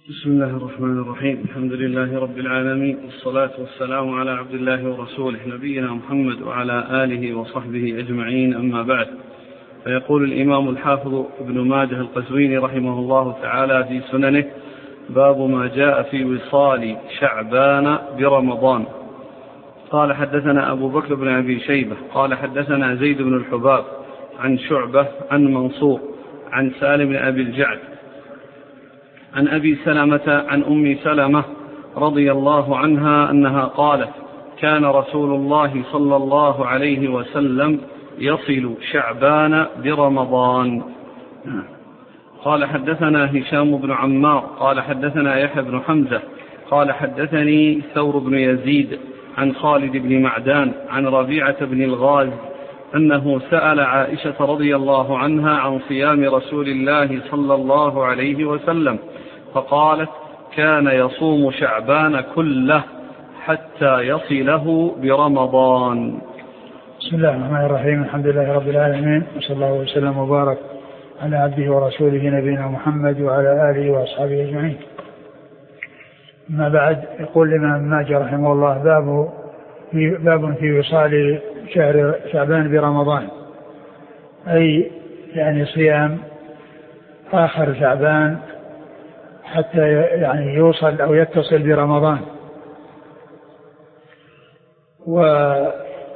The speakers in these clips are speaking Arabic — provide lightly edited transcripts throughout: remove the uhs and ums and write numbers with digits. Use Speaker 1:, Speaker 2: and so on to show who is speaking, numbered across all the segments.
Speaker 1: بسم الله الرحمن الرحيم. الحمد لله رب العالمين، والصلاة والسلام على عبد الله ورسوله نبينا محمد وعلى آله وصحبه أجمعين، أما بعد. فيقول الإمام الحافظ ابن ماجه القزويني رحمه الله تعالى في سننه: باب ما جاء في وصال شعبان برمضان. قال: حدثنا أبو بكر بن أبي شيبة قال حدثنا زيد بن الحباب عن شعبة عن منصور عن سالم بن أبي الجعد عن أبي سلمة عن أم سلمة رضي الله عنها أنها قالت: كان رسول الله صلى الله عليه وسلم يصل شعبان برمضان. قال: حدثنا هشام بن عمار قال حدثنا يحيى بن حمزة قال حدثني ثور بن يزيد عن خالد بن معدان عن ربيعة بن الغاز أنه سأل عائشة رضي الله عنها عن صيام رسول الله صلى الله عليه وسلم، فقالت: كان يصوم شعبان كله حتى يصله برمضان.
Speaker 2: بسم الله الرحمن الرحيم. الحمد لله رب العالمين، وصلى الله وسلم وبارك على عبده ورسوله نبينا محمد وعلى آله وأصحابه أجمعين. أما بعد، يقول الإمام ماجه رحمه الله: باب في وصال شهر شعبان برمضان، أي يعني صيام آخر شعبان حتى يعني يوصل أو يتصل برمضان. وهذا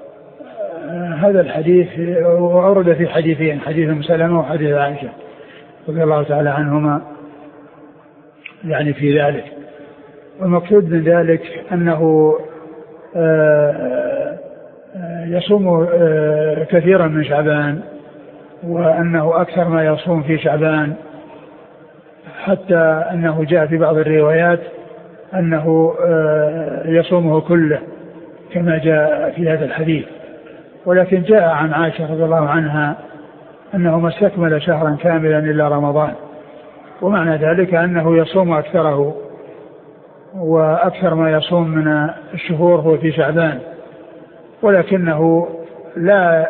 Speaker 2: الحديث أورد في حديثين، حديث أم سلمة وحديث عائشة رضي الله تعالى عنهما يعني في ذلك. والمقصود من ذلك أنه يصوم كثيرا من شعبان، وأنه أكثر ما يصوم في شعبان، حتى أنه جاء في بعض الروايات أنه يصومه كله كما جاء في هذا الحديث. ولكن جاء عن عائشة رضي الله عنها أنه ما استكمل شهرا كاملا إلا رمضان، ومعنى ذلك أنه يصوم أكثره، وأكثر ما يصوم من الشهور هو في شعبان، ولكنه لا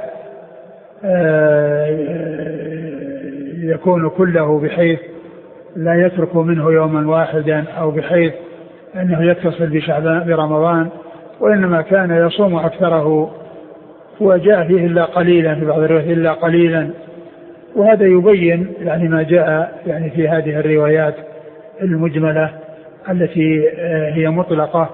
Speaker 2: يكون كله بحيث لا يترك منه يوما واحدا، أو بحيث أنه يتصل بشعبان برمضان، وإنما كان يصوم أكثره، وجاء فيه إلا قليلا في بعض الروايات إلا قليلا. وهذا يبين يعني ما جاء يعني في هذه الروايات المجملة التي هي مطلقة،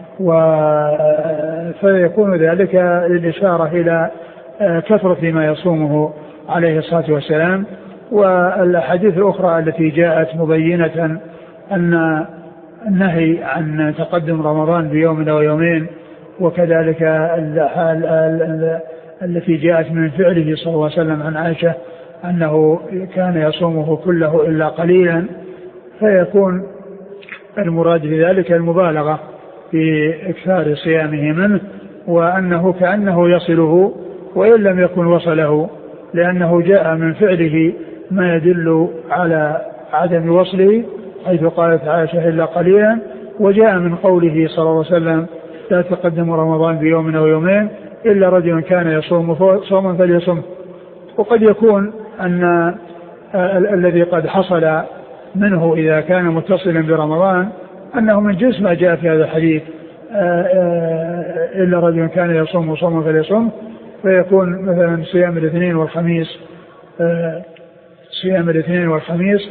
Speaker 2: فيكون ذلك للإشارة إلى كثرة ما يصومه عليه الصلاة والسلام. والأحاديث الأخرى التي جاءت مبينة أن النهي عن تقدم رمضان بيوم أو يومين، وكذلك التي جاءت من فعله صلى الله عليه وسلم عن عائشة أنه كان يصومه كله إلا قليلا، فيكون المراد بذلك المبالغة في إكثار صيامه منه، وأنه كأنه يصله وإن لم يكن وصله، لأنه جاء من فعله ما يدل على عدم وصله، حيث قالت عائشة إلا قليلا، وجاء من قوله صلى الله عليه وسلم: لا تقدم رمضان بيوم أو يومين إلا رجل كان يصوم صوما فليصم. وقد يكون أن الذي قد حصل منه إذا كان متصلا برمضان أنه من جنس ما جاء في هذا الحديث: إلا رجل كان يصوم صوما فليصم، فيكون مثلا صيام الاثنين والخميس، صيام الاثنين والخميس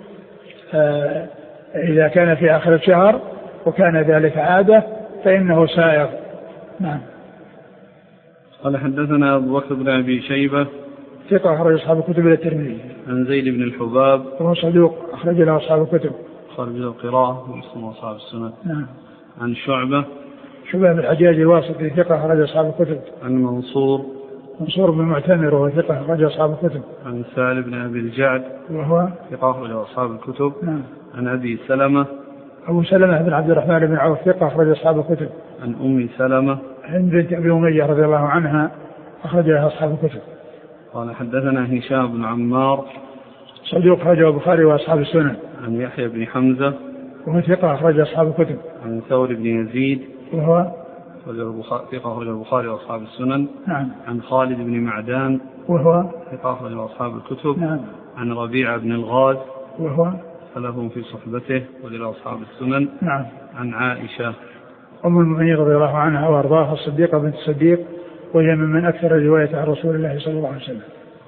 Speaker 2: إذا كان في آخر الشهر وكان ذلك عادة فإنه سائغ. نعم.
Speaker 1: قال: حدثنا أبو بكر بن أبي شيبة
Speaker 2: ثقة أخرج أصحاب الكتب إلى الترمذي.
Speaker 1: عن زيد بن الحباب
Speaker 2: وهو صدوق أخرج له أصحاب الكتب،
Speaker 1: خرج له القراءة ومسلم وأصحاب السنة.
Speaker 2: نعم.
Speaker 1: عن شعبة
Speaker 2: بن الحجاج الواسطي ثقة أخرج أصحاب الكتب.
Speaker 1: عن منصور
Speaker 2: بن معتمر وهو ثقة أخرج أصحاب الكتب.
Speaker 1: عن سالم بن أبي الجعد
Speaker 2: وهو
Speaker 1: ثقة أخرج أصحاب الكتب.
Speaker 2: نعم.
Speaker 1: عن أبي سلمة
Speaker 2: أبو سلمة بن عبد الرحمن بن عوف ثقة أخرج أصحاب الكتب.
Speaker 1: عن أم سلمة
Speaker 2: هند بنت أبي أمية رضي الله عنها أخرج لها أصحاب الكتب.
Speaker 1: قال: حدثنا هشام بن عمار
Speaker 2: صدوق أخرجه البخاري وأصحاب السنن.
Speaker 1: عن يحيى بن حمزة
Speaker 2: وهو ثقة أخرج أصحاب الكتب.
Speaker 1: عن ثور بن يزيد
Speaker 2: وهو
Speaker 1: ثقة أخرج البخاري وأصحاب السنن.
Speaker 2: نعم.
Speaker 1: عن خالد بن معدان
Speaker 2: وهو
Speaker 1: ثقة أخرج أصحاب الكتب.
Speaker 2: نعم.
Speaker 1: عن ربيعة بن الغاز
Speaker 2: وهو
Speaker 1: أدخلهم في صحبته ولأصحاب السنن.
Speaker 2: نعم.
Speaker 1: عن عائشة
Speaker 2: أم المؤمنين رضي الله عنها وأرضاها الصديقة بنت الصديق، وهي من أكثر الرواية عن رسول الله صلى الله عليه وسلم.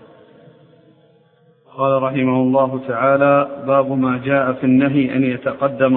Speaker 1: قال رحمه الله تعالى: باب ما جاء في النهي أن يتقدم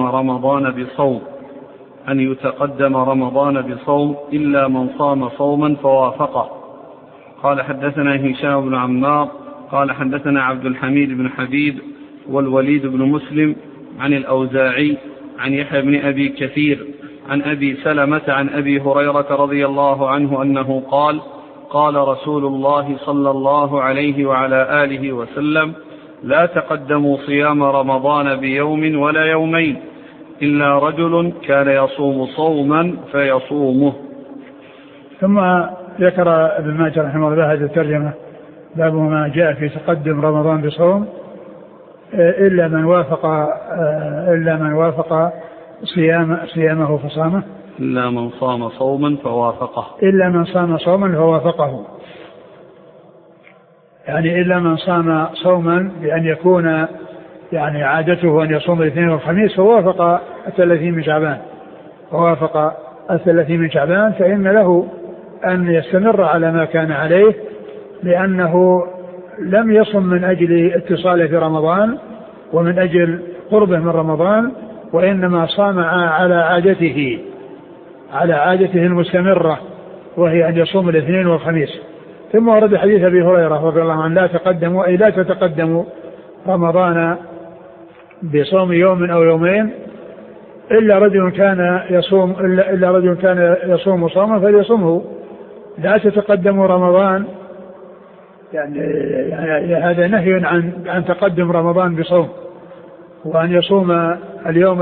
Speaker 1: رمضان بصوم إلا من صام صوما فوافقه. قال حدثنا هشام بن عمار قال حدثنا عبد الحميد بن حبيب والوليد بن مسلم عن الأوزاعي عن يحيى بن أبي كثير عن أبي سلمة عن أبي هريرة رضي الله عنه أنه قال: قال رسول الله صلى الله عليه وعلى آله وسلم: لا تقدموا صيام رمضان بيوم ولا يومين إلا رجل كان يصوم صوما فيصومه.
Speaker 2: ثم ذكر ابن ماجه رحمه الله هذه الترجمة: باب ما جاء في تقدم رمضان بصوم إلا من وافق صيامه فصامه،
Speaker 1: إلا من صام صوما فوافقه،
Speaker 2: إلا من صام صوما فوافقه، يعني إلا من صام صوما بأن يكون يعني عادته أن يصوم الاثنين والخميس فوافق 30 من شعبان فإن له أن يستمر على ما كان عليه، لأنه لم يصم من أجل اتصاله في رمضان ومن أجل قربه من رمضان، وإنما صام على عادته المستمرة، وهي أن يصوم الاثنين والخميس. ثم ورد حديث أبي هريرة رضي الله عنه: لا تتقدموا رمضان بصوم يوم أو يومين إلا رجل كان يصوم صوما فليصومه. لا تتقدموا رمضان، يعني هذا نهي عن تقدم رمضان بصوم، وأن يصوم اليوم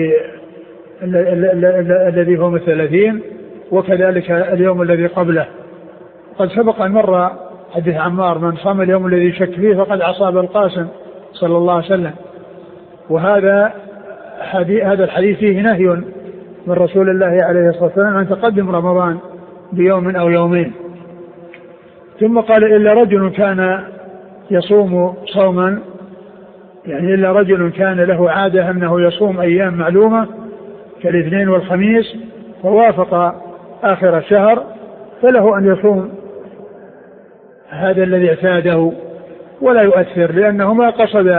Speaker 2: الذي هو 30 وكذلك اليوم الذي قبله. قد سبق أن مر حديث عمار: من صام اليوم الذي شك فيه فقد عصى القاسم صلى الله عليه وسلم. وهذا الحديث فيه نهي من رسول الله عليه الصلاة والسلام عن تقدم رمضان بيوم أو يومين. ثم قال: إلا رجل كان يصوم صوما، يعني إلا رجل كان له عادة أنه يصوم أيام معلومة كالاثنين والخميس فوافق آخر الشهر، فله أن يصوم هذا الذي اعتاده ولا يؤثر، لأنه ما قصد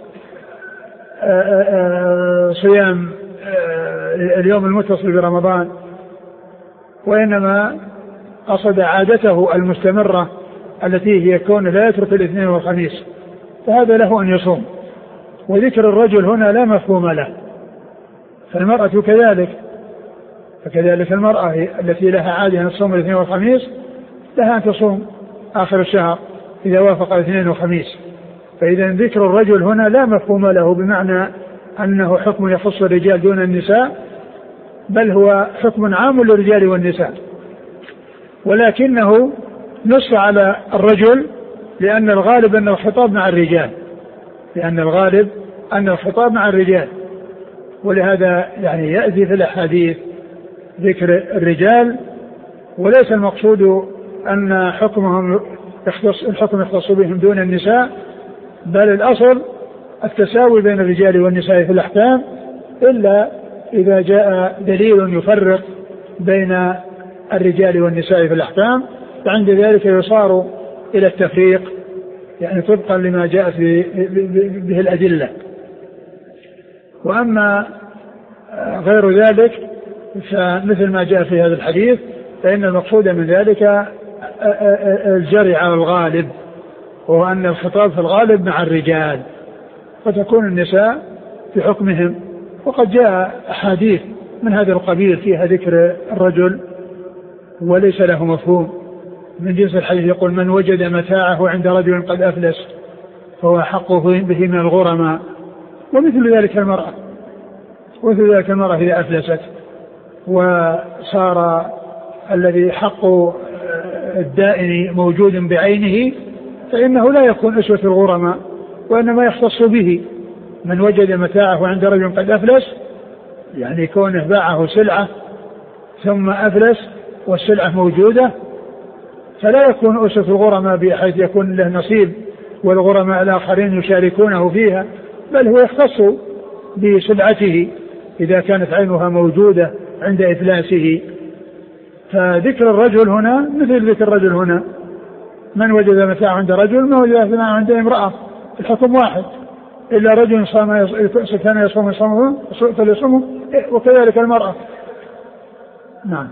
Speaker 2: صيام اليوم المتصل برمضان، وإنما قصد عادته المستمرة التي هي كون لا يترك الاثنين والخميس، فهذا له أن يصوم. وذكر الرجل هنا لا مفهوم له، فالمرأة فكذلك المرأة التي لها عادة أن تصوم الاثنين والخميس لها أن تصوم آخر الشهر إذا وافق الاثنين والخميس. فإذا ذكر الرجل هنا لا مفهوم له بمعنى أنه حكم يخص الرجال دون النساء، بل هو حكم عام للرجال والنساء، ولكنه نص على الرجل لأن الغالب أن الخطاب مع الرجال، ولهذا يعني يأتي في الأحاديث ذكر الرجال، وليس المقصود أن الحكم يختص بهم دون النساء، بل الأصل التساوي بين الرجال والنساء في الأحكام، إلا إذا جاء دليل يفرق بين الرجال والنساء في الأحكام، فعند ذلك يصار إلى التفريق، يعني طبقا لما جاء به الأدلة. وأما غير ذلك فمثل ما جاء في هذا الحديث، فإن المقصود من ذلك الجري على الغالب، وهو أن الخطاب في الغالب مع الرجال، فتكون النساء في حكمهم. وقد جاء أحاديث من هذا القبيل فيها ذكر الرجل وليس له مفهوم، من جنس الحديث يقول: من وجد متاعه عند رجل قد أفلس فهو حقه به من الغرماء. ومثل ذلك المرأة إذا أفلست وصار الذي حق الدائن موجود بعينه فإنه لا يكون أسوة الغرماء، وإنما يختص به. من وجد متاعه عند رجل قد أفلس، يعني كونه باعه سلعة ثم أفلس والسلعة موجودة، فلا يكون أسوة الغرماء بحيث يكون له نصيب والغرماء الآخرين يشاركونه فيها، بل هو يختص بسلعته إذا كانت عينها موجودة عند إفلاسه. فذكر الرجل هنا مثل ذكر الرجل هنا، من وجد متاع عند رجل ما وجد متاع عند امرأة، الحكم واحد، إلا رجل كان يصوم فليصومه، وكذلك المرأة. نعم.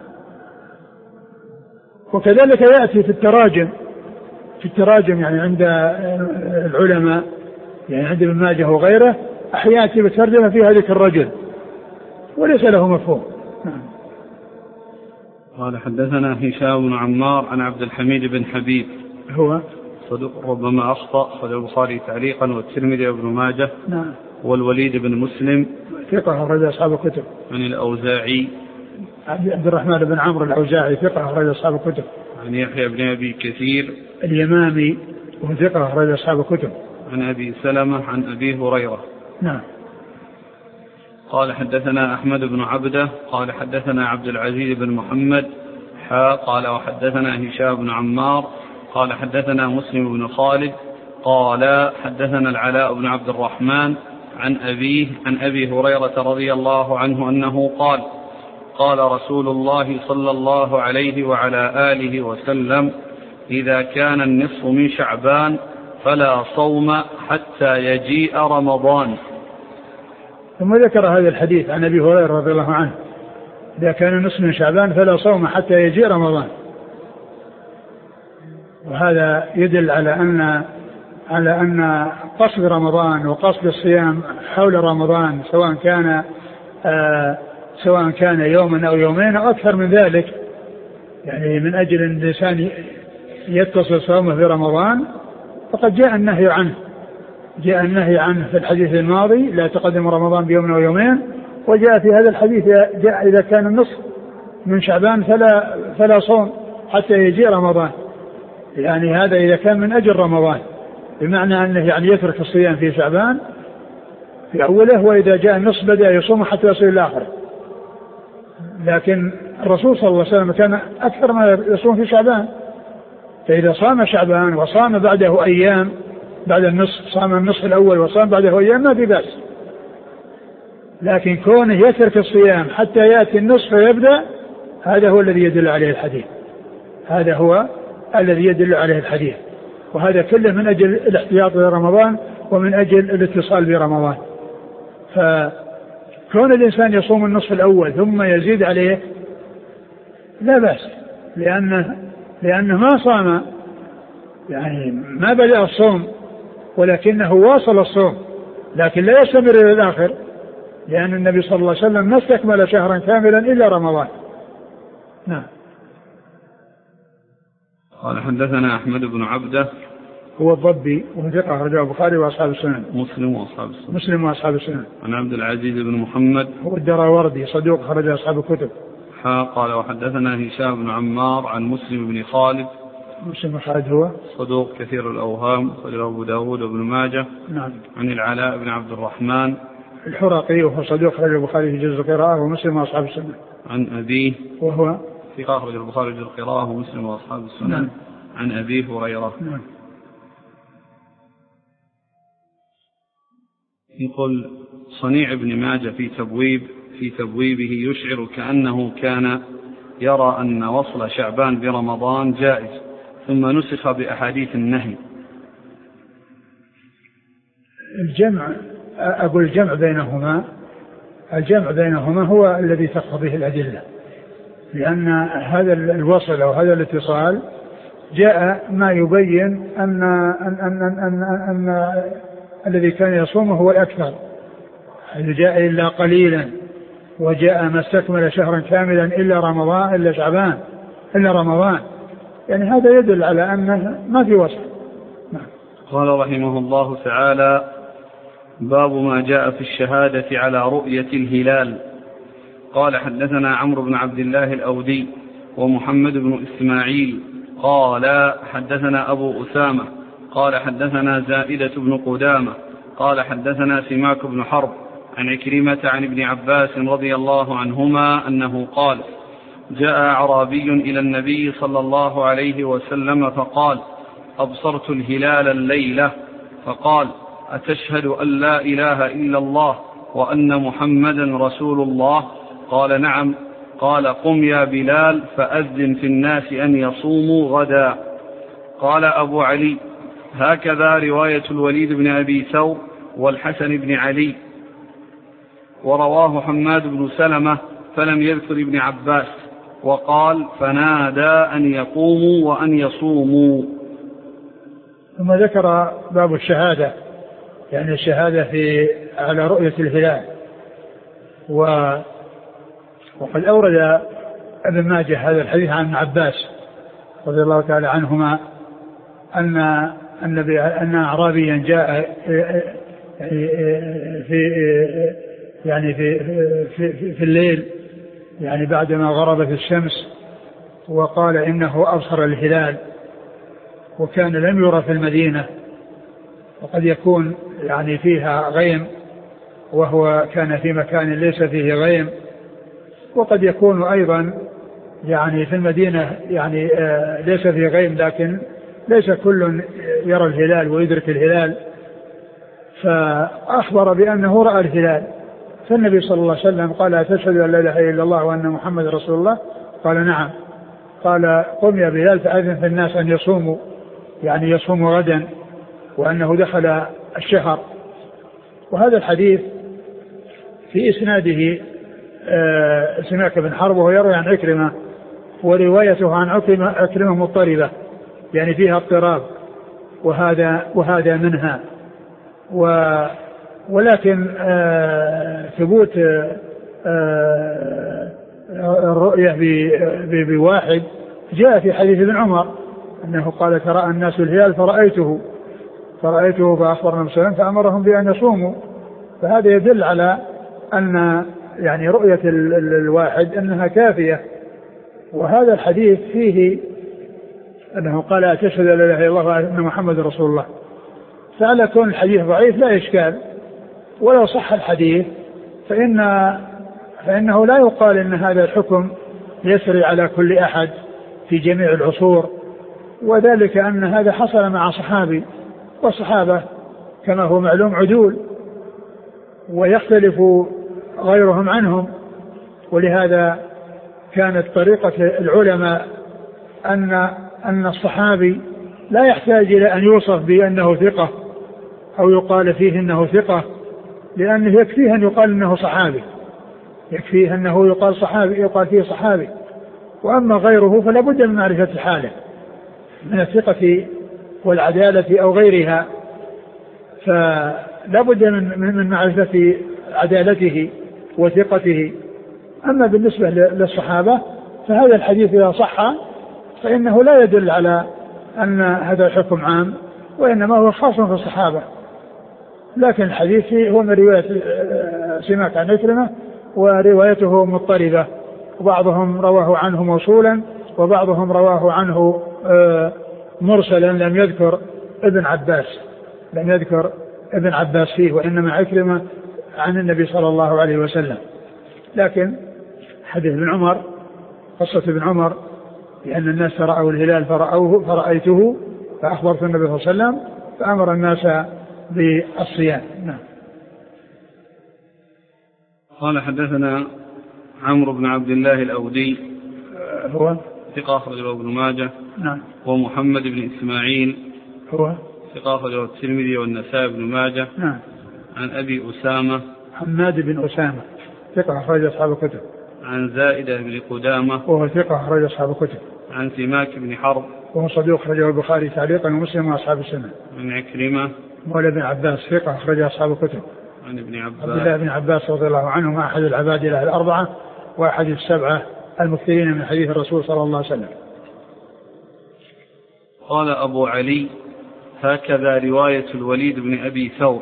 Speaker 2: وكذلك يأتي في التراجم يعني عند العلماء، يعني عند ابن ماجه وغيره أحياتي بترجمة فيها ذكر الرجل وليس له مفهوم. نعم.
Speaker 1: قال حدثنا هشام بن عمار عن عبد الحميد بن حبيب
Speaker 2: هو
Speaker 1: صدوق ربما أخطأ، أخرج البخاري تعليقا والترمذي وابن ماجه.
Speaker 2: نعم.
Speaker 1: والوليد بن مسلم
Speaker 2: ثقة أخرج أصحاب الكتب.
Speaker 1: عن الأوزاعي
Speaker 2: عبد الرحمن بن عمرو الأوزاعي ثقة أخرج أصحاب الكتب.
Speaker 1: عن يحيى بن أبي كثير
Speaker 2: اليمامي وهو ثقة أخرج أصحاب الكتب.
Speaker 1: عن أبي سلمة عن أبي هريرة.
Speaker 2: نعم.
Speaker 1: قال حدثنا أحمد بن عبده قال حدثنا عبد العزيز بن محمد قال وحدثنا هشام بن عمار قال حدثنا مسلم بن خالد قال حدثنا العلاء بن عبد الرحمن عن أبيه عن أبي هريرة رضي الله عنه أنه قال قال رسول الله صلى الله عليه وعلى آله وسلم إذا كان النصف من شعبان فلا صوم حتى يجيء رمضان.
Speaker 2: ثم ذكر هذا الحديث عن أبي هريرة رضي الله عنه إذا كان النصف من شعبان فلا صوم حتى يجيء رمضان. وهذا يدل على أن قصد رمضان وقصد الصيام حول رمضان سواء كان يوما أو يومين أو أكثر من ذلك، يعني من أجل أن الإنسان يتصل صومه في رمضان، فقد جاء النهي عنه في الحديث الماضي لا تقدم رمضان بيوم أو يومين، وجاء في هذا الحديث جاء إذا كان النصف من شعبان فلا صوم حتى يجيء رمضان، يعني هذا إذا كان من أجل رمضان، بمعنى أنه يعني يترك الصيام في شعبان في أوله، وإذا جاء النصف بدأ يصوم حتى يصل إلى آخره. لكن الرسول صلى الله عليه وسلم كان أكثر ما يصوم في شعبان، فإذا صام شعبان وصام بعده أيام بعد النصف، صام النصف الأول وصام بعده أيام ما في بأس. لكن كونه يترك الصيام حتى يأتي النصف فيبدأ، هذا هو الذي يدل عليه الحديث. وهذا كله من أجل الاحتياط لرمضان ومن أجل الاتصال برمضان. فكون الإنسان يصوم النصف الأول ثم يزيد عليه لا بأس، لأنه ما صام، يعني ما بدأ الصوم ولكنه واصل الصوم، لكن لا يستمر إلى الآخر، لأن النبي صلى الله عليه وسلم ما استكمل شهرا كاملا إلا رمضان. نعم.
Speaker 1: قال حدثنا أحمد بن عبده
Speaker 2: هو الضبي وثقة أخرجه البخاري وأصحاب السنن.
Speaker 1: مسلم وأصحاب السنن. عن عبد العزيز بن محمد
Speaker 2: هو الدراوردي صدوق أخرجه أصحاب الكتب.
Speaker 1: قال وحدثنا هشام بن عمار عن مسلم بن خالد.
Speaker 2: مسلم بن خالد هو
Speaker 1: صدوق كثير الأوهام، أخرجه أبو داود وابن ماجه.
Speaker 2: نعم.
Speaker 1: عن العلاء بن عبد الرحمن
Speaker 2: الحرقي وهو صدوق أخرجه البخاري في جزء القراءة ومسلم وأصحاب السنن.
Speaker 1: عن أبيه
Speaker 2: وهو
Speaker 1: ثقة أخرجه البخاري في جزء القراءة ومسلم وأصحاب السنن.
Speaker 2: نعم.
Speaker 1: عن أبي هريرة.
Speaker 2: نعم.
Speaker 1: يقول صنيع ابن ماجه في تبويبه يشعر كأنه كان يرى أن وصل شعبان برمضان جائز، ثم نسخ بأحاديث النهي.
Speaker 2: الجمع بينهما هو الذي تقتضيه الأدلة، لأن هذا الوصل أو هذا الاتصال جاء ما يبين أن الذي كان يصومه هو الأكثر، إذا جاء إلا قليلا، وجاء ما استكمل شهرا كاملا إلا شعبان إلا رمضان، يعني هذا يدل على أنه ما في وصف.
Speaker 1: قال رحمه الله تعالى: باب ما جاء في الشهادة على رؤية الهلال. قال حدثنا عمرو بن عبد الله الأودي ومحمد بن إسماعيل قال حدثنا أبو أسامة قال حدثنا زائدة بن قدامة قال حدثنا سماك بن حرب عن عكرمة عن ابن عباس رضي الله عنهما أنه قال: جاء أعرابي إلى النبي صلى الله عليه وسلم فقال: أبصرت الهلال الليلة. فقال: أتشهد أن لا إله إلا الله وأن محمدا رسول الله؟ قال نعم. قال قم يا بلال فأذن في الناس أن يصوموا غدا. قال أبو علي: هكذا رواية الوليد بن أبي ثور والحسن بن علي. ورواه حماد بن سلمة فلم يذكر ابن عباس، وقال: فنادى أن يقوموا وأن يصوموا.
Speaker 2: ثم ذكر باب الشهادة، يعني الشهادة على رؤية الهلال. وقد أورد ابن ماجه هذا الحديث عن ابن عباس رضي الله تعالى عنهما أن أعرابيا جاء في الليل، يعني بعدما غربت الشمس، وقال إنه أبصر الهلال، وكان لم يرى في المدينة، وقد يكون يعني فيها غيم وهو كان في مكان ليس فيه غيم، وقد يكون أيضا يعني في المدينة يعني ليس فيه غيم، لكن ليس كل يرى الهلال ويدرك الهلال. فأخبر بأنه رأى الهلال، فالنبي صلى الله عليه وسلم قال: أتشهد أن لا إله إلا الله وأن محمد رسول الله؟ قال: نعم. قال: قم يا بلال فأذن في الناس أن يصوموا، يعني يصوموا غدا، وأنه دخل الشهر. وهذا الحديث في إسناده سماك بن حرب، وهو يروي عن عكرمة، وروايته عن عكرمة مضطربة، يعني فيها اضطراب، وهذا منها. ولكن ثبوت الرؤية بواحد جاء في حديث ابن عمر أنه قال: ترى الناس الهلال فرأيته فأخبر النبي صلى الله عليه وسلم فأمرهم بأن يصوموا. فهذا يدل على أن يعني رؤية الواحد أنها كافية. وهذا الحديث فيه أنه قال: أتشهد أن لا إله إلا الله وأن محمد رسول الله. فعلى كون الحديث ضعيف لا إشكال، ولو صح الحديث فإنه لا يقال إن هذا الحكم يسري على كل أحد في جميع العصور، وذلك أن هذا حصل مع صحابي، والصحابة كما هو معلوم عدول، ويختلف غيرهم عنهم. ولهذا كانت طريقة العلماء أن الصحابي لا يحتاج إلى أن يوصف بأنه ثقة أو يقال فيه أنه ثقة، لأنه يكفيه أن يقال أنه صحابي، يكفيه أنه يقال فيه صحابي. وأما غيره فلا بد من معرفة حاله من الثقة والعدالة أو غيرها، فلا بد من معرفة عدالته وثقته. أما بالنسبة للصحابة فهذا الحديث إذا صح فإنه لا يدل على أن هذا الحكم عام، وإنما هو خاص في الصحابة. لكن الحديث هو من رواية سماك عن عكرمة، وروايته مضطربة، وبعضهم رواه عنه موصولا، وبعضهم رواه عنه مرسلا، لم يذكر ابن عباس فيه، وإنما عكرمة عن النبي صلى الله عليه وسلم. لكن حديث ابن عمر، قصة ابن عمر لأن الناس رأوا الهلال فرأيته فأخبرت النبي صلى الله عليه وسلم فأمر الناس بالصيام. نعم.
Speaker 1: قال: حدثنا عمرو بن عبد الله الأودي،
Speaker 2: هو
Speaker 1: ثقة أخرجه ابن ماجه.
Speaker 2: نعم.
Speaker 1: ومحمد بن إسماعيل،
Speaker 2: هو
Speaker 1: ثقة أخرجه الترمذي والنسائي بن ماجه.
Speaker 2: نعم.
Speaker 1: عن أبي أسامة،
Speaker 2: حماد بن أسامة، ثقة أخرج أصحاب الكتب.
Speaker 1: عن زائدة بن قدامة،
Speaker 2: وهو ثقة أخرج أصحاب الكتب.
Speaker 1: عن سماك بن حرب،
Speaker 2: وهو صدوق أخرجه البخاري تعليقا ومسلم وأصحاب السنة.
Speaker 1: عن عكرمة
Speaker 2: مولى بن عباس، ثقة أخرج أصحاب الكتب.
Speaker 1: عن ابن عباس،
Speaker 2: عبد الله بن عباس رضي الله عنهما، أحد العباد له الأربعة وأحد السبعة المكثرين من حديث الرسول صلى الله عليه وسلم.
Speaker 1: قال أبو علي: هكذا رواية الوليد بن أبي ثور.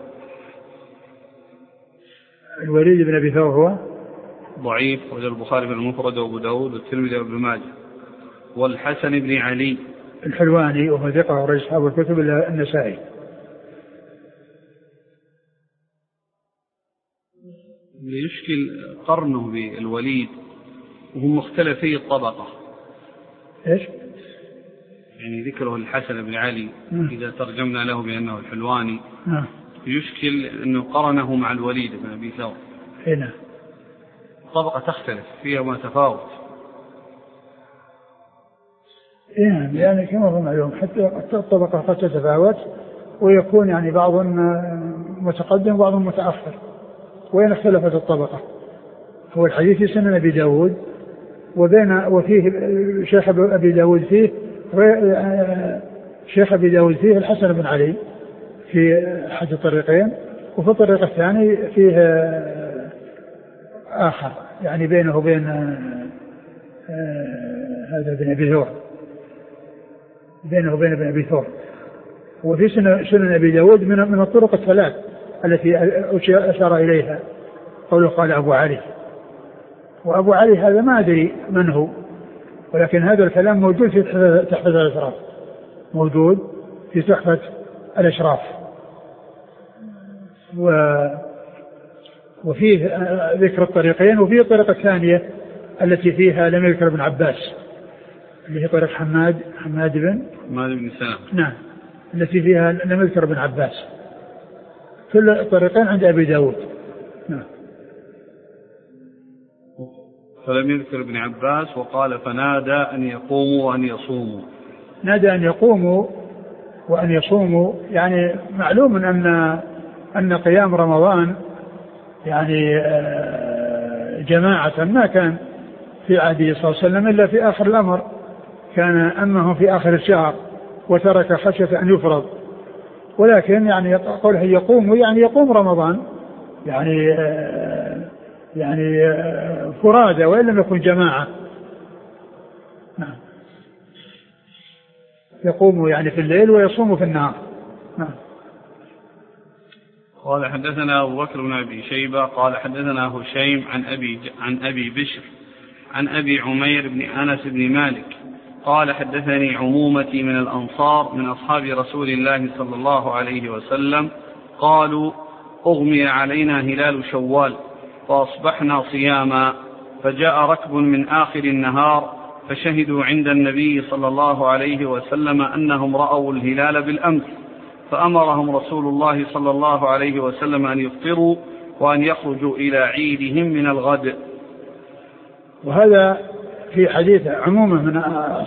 Speaker 2: الوليد بن أبي ثور هو
Speaker 1: ضعيف، وجه البخاري في المفرد وأبو داود والترمذي وابن ماجه. والحسن بن علي
Speaker 2: الحلواني، وهو ثقة أخرج أصحاب الكتب إلا النسائي.
Speaker 1: يشكل قرنه بالوليد وهم مختلفي الطبقة.
Speaker 2: إيش؟
Speaker 1: يعني ذكره الحسن بن علي إذا ترجمنا له بأنه الحلواني، يشكل أنه قرنه مع الوليد بن أبي ثور.
Speaker 2: هنا
Speaker 1: الطبقة تختلف فيها ما تفاوت.
Speaker 2: يعني كما هو معلوم حتى الطبقة قد تتفاوت ويكون يعني بعض متقدم وبعض متأخر وين اختلفت الطبقة. هو الحديث في سنن أبي داود وفيه شيخ أبي داود فيه شيخ أبي داود فيه الحسن بن علي في أحد الطريقين وفي الطريق الثاني فيه آخر يعني بينه وبين هذا بن أبي ثور بينه وبين ابن أبي ثور. وفي سنن أبي داود من الطرق الثلاث التي أشار إليها قوله قال أبو علي. وأبو علي هذا ما أدري من هو ولكن هذا الكلام موجود في تحفة الأشراف موجود في تحفة الأشراف. وفيه ذكر الطريقين وفيه الطريقة الثانية التي فيها لم يذكر ابن عباس اللي هي طريق حماد بن
Speaker 1: سلام.
Speaker 2: نعم التي فيها لم يذكر ابن عباس. كل الطريقين عند أبي داود. نعم.
Speaker 1: فلم يذكر ابن عباس وقال فنادى أن يقوموا وأن يصوموا.
Speaker 2: نادى أن يقوموا وأن يصوموا يعني معلوم أن قيام رمضان يعني جماعة ما كان في عهده صلى الله عليه وسلم إلا في آخر الأمر كان أمه في آخر الشهر وترك خشية أن يفرض. ولكن يعني قوله يقوم يعني يقوم رمضان يعني فرادى وإن لم يكن جماعة. نعم. يقوم يعني في الليل ويصوم في النهار. نعم.
Speaker 1: قال حدثنا أبو بكر بن أبي شيبة قال حدثنا هشيم عن أبي بشر عن أبي عمير بن أنس بن مالك قال حدثني عمومتي من الأنصار من أصحاب رسول الله صلى الله عليه وسلم قالوا أغمي علينا هلال شوال فأصبحنا صياما فجاء ركب من آخر النهار فشهدوا عند النبي صلى الله عليه وسلم أنهم رأوا الهلال بالأمس فأمرهم رسول الله صلى الله عليه وسلم أن يفطروا وأن يخرجوا إلى عيدهم من الغد.
Speaker 2: وهذا في حديث عمومة من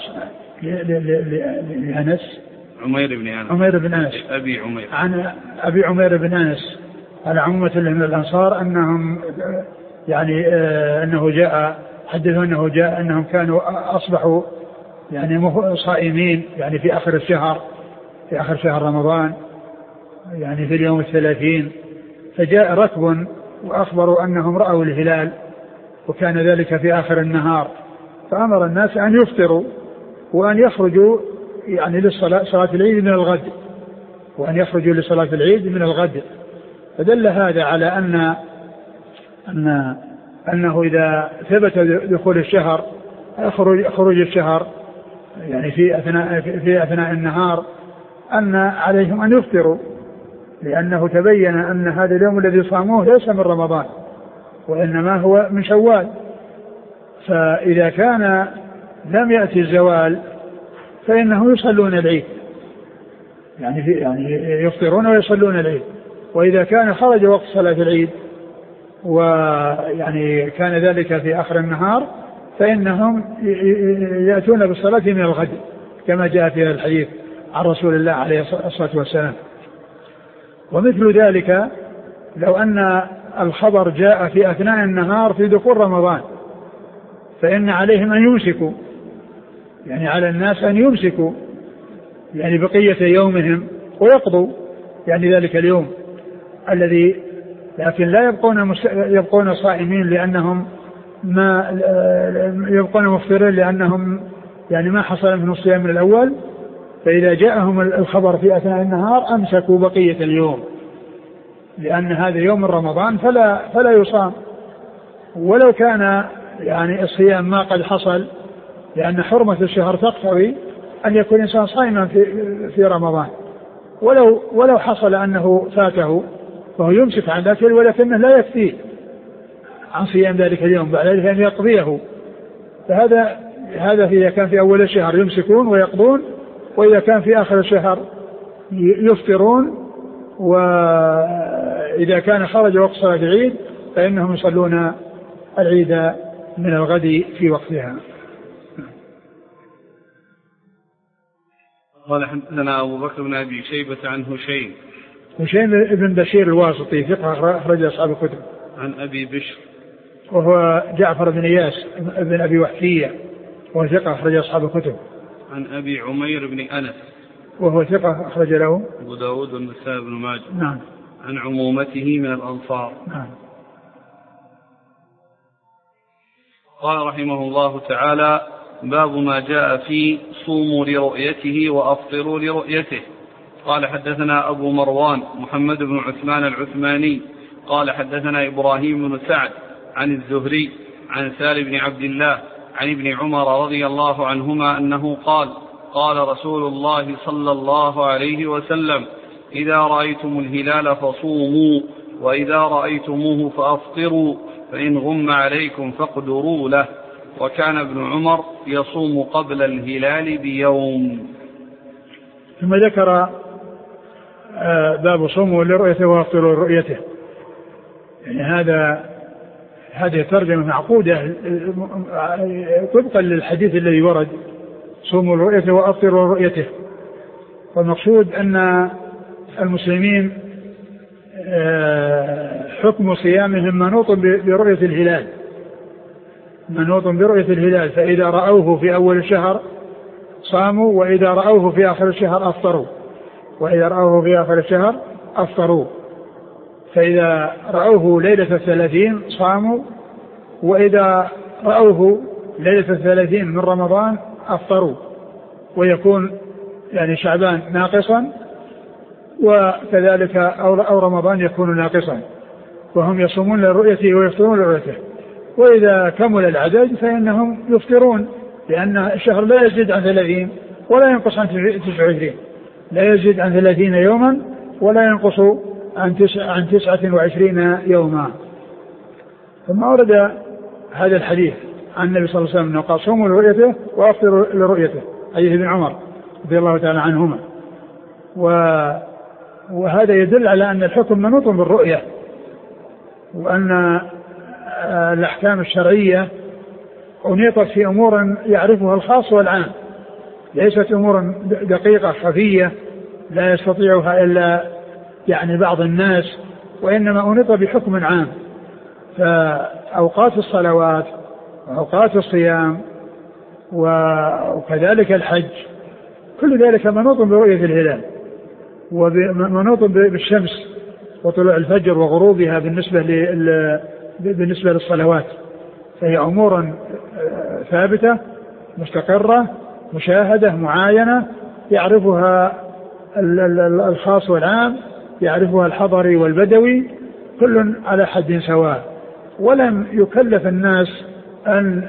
Speaker 2: لأنس عمير بن أنس عن أبي عمير بن أنس على عمومة من الأنصار أنهم يعني أنه جاء حدثوا أنه جاء أنهم كانوا أصبحوا يعني صائمين يعني في آخر الشهر في آخر شهر رمضان يعني في اليوم 30 فجاء ركب وأخبروا أنهم رأوا الهلال وكان ذلك في آخر النهار فأمر الناس أن يفطروا وأن يخرجوا يعني لصلاة العيد من الغد وأن يخرجوا لصلاة العيد من الغد. فدل هذا على أنه إذا ثبت دخول الشهر خروج الشهر يعني في أثناء النهار أن عليهم أن يفطروا لأنه تبين أن هذا اليوم الذي صاموه ليس من رمضان وإنما هو من شوال. فإذا كان لم يأتي الزوال فإنهم يصلون العيد يعني يفطرون ويصلون العيد. وإذا كان خرج وقت صلاة العيد ويعني كان ذلك في آخر النهار فإنهم يأتون بالصلاة من الغد كما جاء في الحديث عن رسول الله عليه الصلاة والسلام. ومثل ذلك لو أن الخبر جاء في أثناء النهار في دخول رمضان فإن عليهم أن يمسكوا يعني على الناس أن يمسكوا يعني بقية يومهم ويقضوا يعني ذلك اليوم الذي لكن لا يبقون صائمين لأنهم ما يبقون مفطرين لأنهم يعني ما حصل منهم الصيام من الأول. فإذا جاءهم الخبر في أثناء النهار أمسكوا بقية اليوم لأن هذا يوم رمضان فلا يصام ولو كان يعني الصيام ما قد حصل لأن حرمة الشهر تقتضي أن يكون الإنسان صائما في رمضان ولو حصل أنه فاته فهو يمسك عن ذلك ولكنه لا يكفيه عن صيام ذلك اليوم بعد ذلك أن يقضيه. فهذا إذا كان في أول الشهر يمسكون ويقضون وإذا كان في آخر الشهر يفطرون وإذا كان خرج وقت صلاة العيد فإنهم يصلون العيد من الغد في وقتها.
Speaker 1: قال حدثنا أبو بكر بن أبي شيبة عن
Speaker 2: هشيم بن بشير الواسطي ثقة أخرج أصحاب الكتب.
Speaker 1: عن أبي بشر
Speaker 2: وهو جعفر بن إياس بن أبي وحشية وهو ثقة أخرج أصحاب الكتب.
Speaker 1: عن أبي عمير بن أنس
Speaker 2: وهو ثقة أخرج له
Speaker 1: أبو داود والنسائي بن ماجه.
Speaker 2: نعم.
Speaker 1: عن عمومته من الأنصار.
Speaker 2: نعم.
Speaker 1: قال رحمه الله تعالى: باب ما جاء في صوموا لرؤيته وأفطروا لرؤيته. قال حدثنا أبو مروان محمد بن عثمان العثماني قال حدثنا إبراهيم بن سعد عن الزهري عن سالم بن عبد الله عن ابن عمر رضي الله عنهما أنه قال: قال رسول الله صلى الله عليه وسلم: إذا رأيتم الهلال فصوموا، وإذا رأيتموه فأفطروا، فإن غم عليكم فاقدروا له. وكان ابن عمر يصوم قبل الهلال بيوم.
Speaker 2: ثم ذكر باب صوموا لرؤيته وافطروا لرؤيته. يعني هذه ترجمة معقودة طبقا للحديث الذي ورد: صوموا لرؤيته وافطروا لرؤيته. والمقصود أن المسلمين حكم صيامهم منوط برؤية الهلال، منوط برؤية الهلال، فإذا رأوه في أول الشهر صاموا، وإذا رأوه في آخر الشهر أفطروا، وإذا رأوه في آخر الشهر أفطروا. فإذا رأوه ليلة 30 صاموا، وإذا رأوه ليلة 30 من رمضان أفطروا، ويكون يعني شعبان ناقصا، وكذلك أو رمضان يكون ناقصا، وهم يصومون لرؤيته ويفطرون لرؤيته. وإذا كمل العدد فإنهم يفطرون، لأن الشهر لا يزيد عن 30 ولا ينقص عن 29، لا يزيد عن 30 يوما ولا ينقص عن 29 يوما. ثم أورد هذا الحديث عن النبي صلى الله عليه وسلم: قال: صوموا لرؤيته وأفطروا لرؤيته، حديث ابن عمر رضي الله تعالى عنهما. وهذا يدل على أن الحكم منوط بالرؤية، وأن الأحكام الشرعية أنيطت في أمور يعرفها الخاص والعام، ليست أمور دقيقة خفية لا يستطيعها إلا يعني بعض الناس، وإنما أنيط بحكم عام. فأوقات الصلوات وأوقات الصيام وكذلك الحج كل ذلك منوط برؤية الهلال، ومنوط بالشمس وطلوع الفجر وغروبها بالنسبة للصلوات، فهي أمور ثابتة مستقرة مشاهدة معاينة يعرفها الخاص والعام، يعرفها الحضري والبدوي، كل على حد سواء. ولم يكلف الناس أن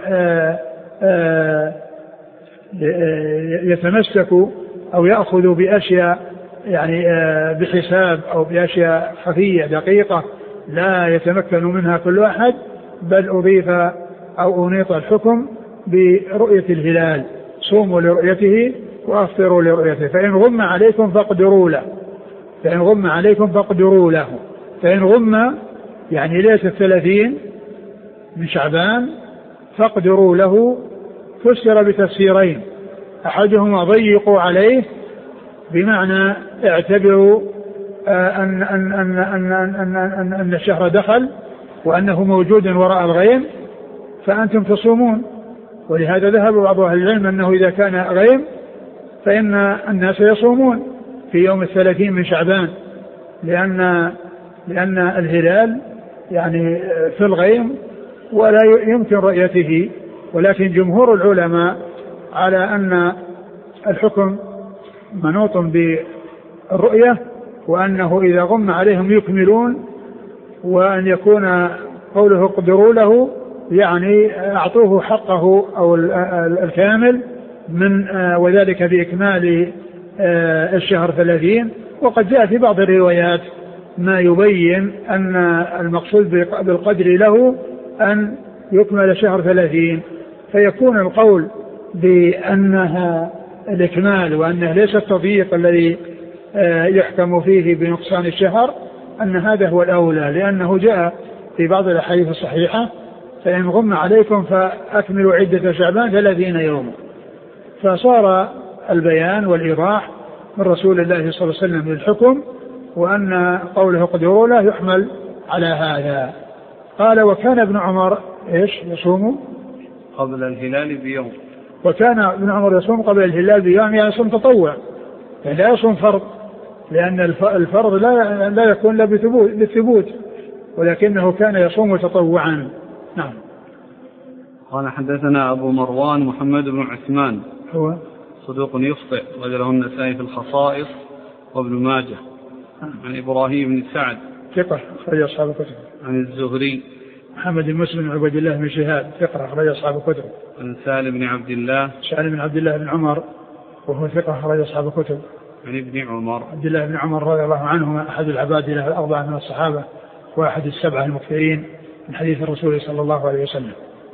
Speaker 2: يتمسكوا أو يأخذوا بأشياء يعني بحساب أو بأشياء خفية دقيقة لا يتمكن منها كل أحد، بل أضيف أو أنيط الحكم برؤية الهلال: صوموا لرؤيته وأفطروا لرؤيته، فإن غم عليكم فاقدروا له، فإن غم عليكم فاقدروا له. فإن غم يعني ليلة 30 من شعبان فاقدروا له فسر بتفسيرين: أحدهما ضيقوا عليه، بمعنى اعتبروا أن الشهر دخل وأنه موجود وراء الغيم فأنتم تصومون. ولهذا ذهب بعض أهل العلم أنه إذا كان غيم فإن الناس يصومون في يوم 30 من شعبان، لأن الهلال يعني في الغيم ولا يمكن رؤيته. ولكن جمهور العلماء على أن الحكم منوط بالرؤية، وأنه إذا غم عليهم يكملون، وأن يكون قوله اقدروا له يعني أعطوه حقه أو الكامل من وذلك بإكمال الشهر 30. وقد جاء في بعض الروايات ما يبين أن المقصود بالقدر له أن يكمل شهر 30، فيكون القول بأنها الإكمال وأنه ليس التضييق الذي يحكم فيه بنقصان الشهر أن هذا هو الأولى، لأنه جاء في بعض الأحاديث الصحيحة فإن غم عليكم فأكملوا عدة شعبان 30 يوما. فصار البيان والإيضاح من رسول الله صلى الله عليه وسلم للحكم، وأن قوله قدروا لا يحمل على هذا. قال وكان ابن عمر يصوم
Speaker 1: قبل الهلال بيوم.
Speaker 2: وكان ابن عمر يصوم قبل الهلال بيوم، يعني يصوم تطوع، يعني لا يصوم فرض، لأن الفرض لا يكون لا بالثبوت، ولكنه كان يصوم تطوعا. نعم.
Speaker 1: قال حدثنا أبو مروان محمد بن عثمان
Speaker 2: هو
Speaker 1: صدوق يخطئ، رجله النسائي في الخصائص وابن ماجه. عن إبراهيم بن سعد
Speaker 2: ثقة أخرج أصحاب الكتب.
Speaker 1: عن الزهري
Speaker 2: محمد بن مسلم بن عبد الله بن شهاب ثقة أخرج أصحاب الكتب.
Speaker 1: عن سالم بن عبد الله
Speaker 2: بن عمر وهو ثقة أخرج أصحاب الكتب.
Speaker 1: عن ابن عمر
Speaker 2: عبد الله بن عمر رضي الله عنهما أحد العبادلة الأربعة من الصحابة وأحد السبعة المكثرين من حديث الرسول صلى الله عليه وسلم.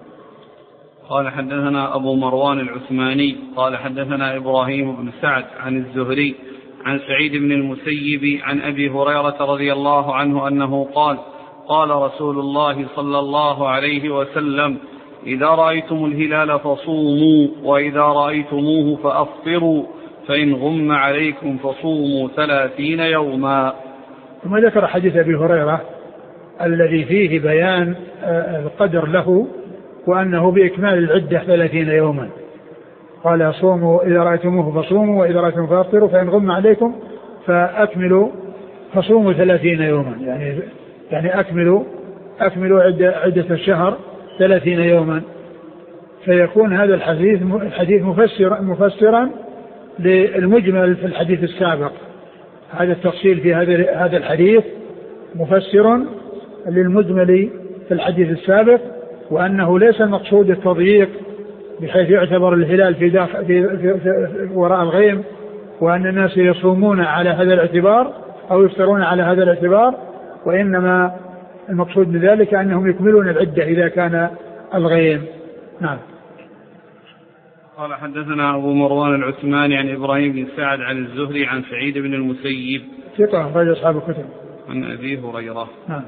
Speaker 1: قال حدثنا أبو مروان العثماني قال حدثنا إبراهيم بن سعد عن الزهري عن سعيد بن المسيب عن أبي هريرة رضي الله عنه أنه قال قال رسول الله صلى الله عليه وسلم إذا رأيتم الهلال فصوموا وإذا رأيتموه فأفطروا فإن غم عليكم فصوموا 30 يوما.
Speaker 2: ثم ذكر حديث أبي هريرة الذي فيه بيان القدر له وأنه بإكمال العدة 30 يوما. قال صوموا إذا رأيتموه فصوموا وإذا رأيتموه فأفطروا فإن غم عليكم فأكملوا فصوموا 30 يوما، يعني أكملوا عدة الشهر 30 يوما. فيكون هذا الحديث مفسرا للمجمل في الحديث السابق. هذا التفصيل في هذا الحديث مفسر للمجمل في الحديث السابق، وأنه ليس المقصود التضييق بحيث يعتبر الهلال في وراء الغيم وأن الناس يصومون على هذا الاعتبار أو يفطرون على هذا الاعتبار، وإنما المقصود بذلك أنهم يكملون العدة إذا كان الغيم. نعم.
Speaker 1: قال حدثنا أبو مروان العثماني عن إبراهيم بن سعد عن الزهري عن سعيد بن المسيب
Speaker 2: ثقة أخرج أصحاب الكتب.
Speaker 1: عن أبي هريرة.
Speaker 2: نعم.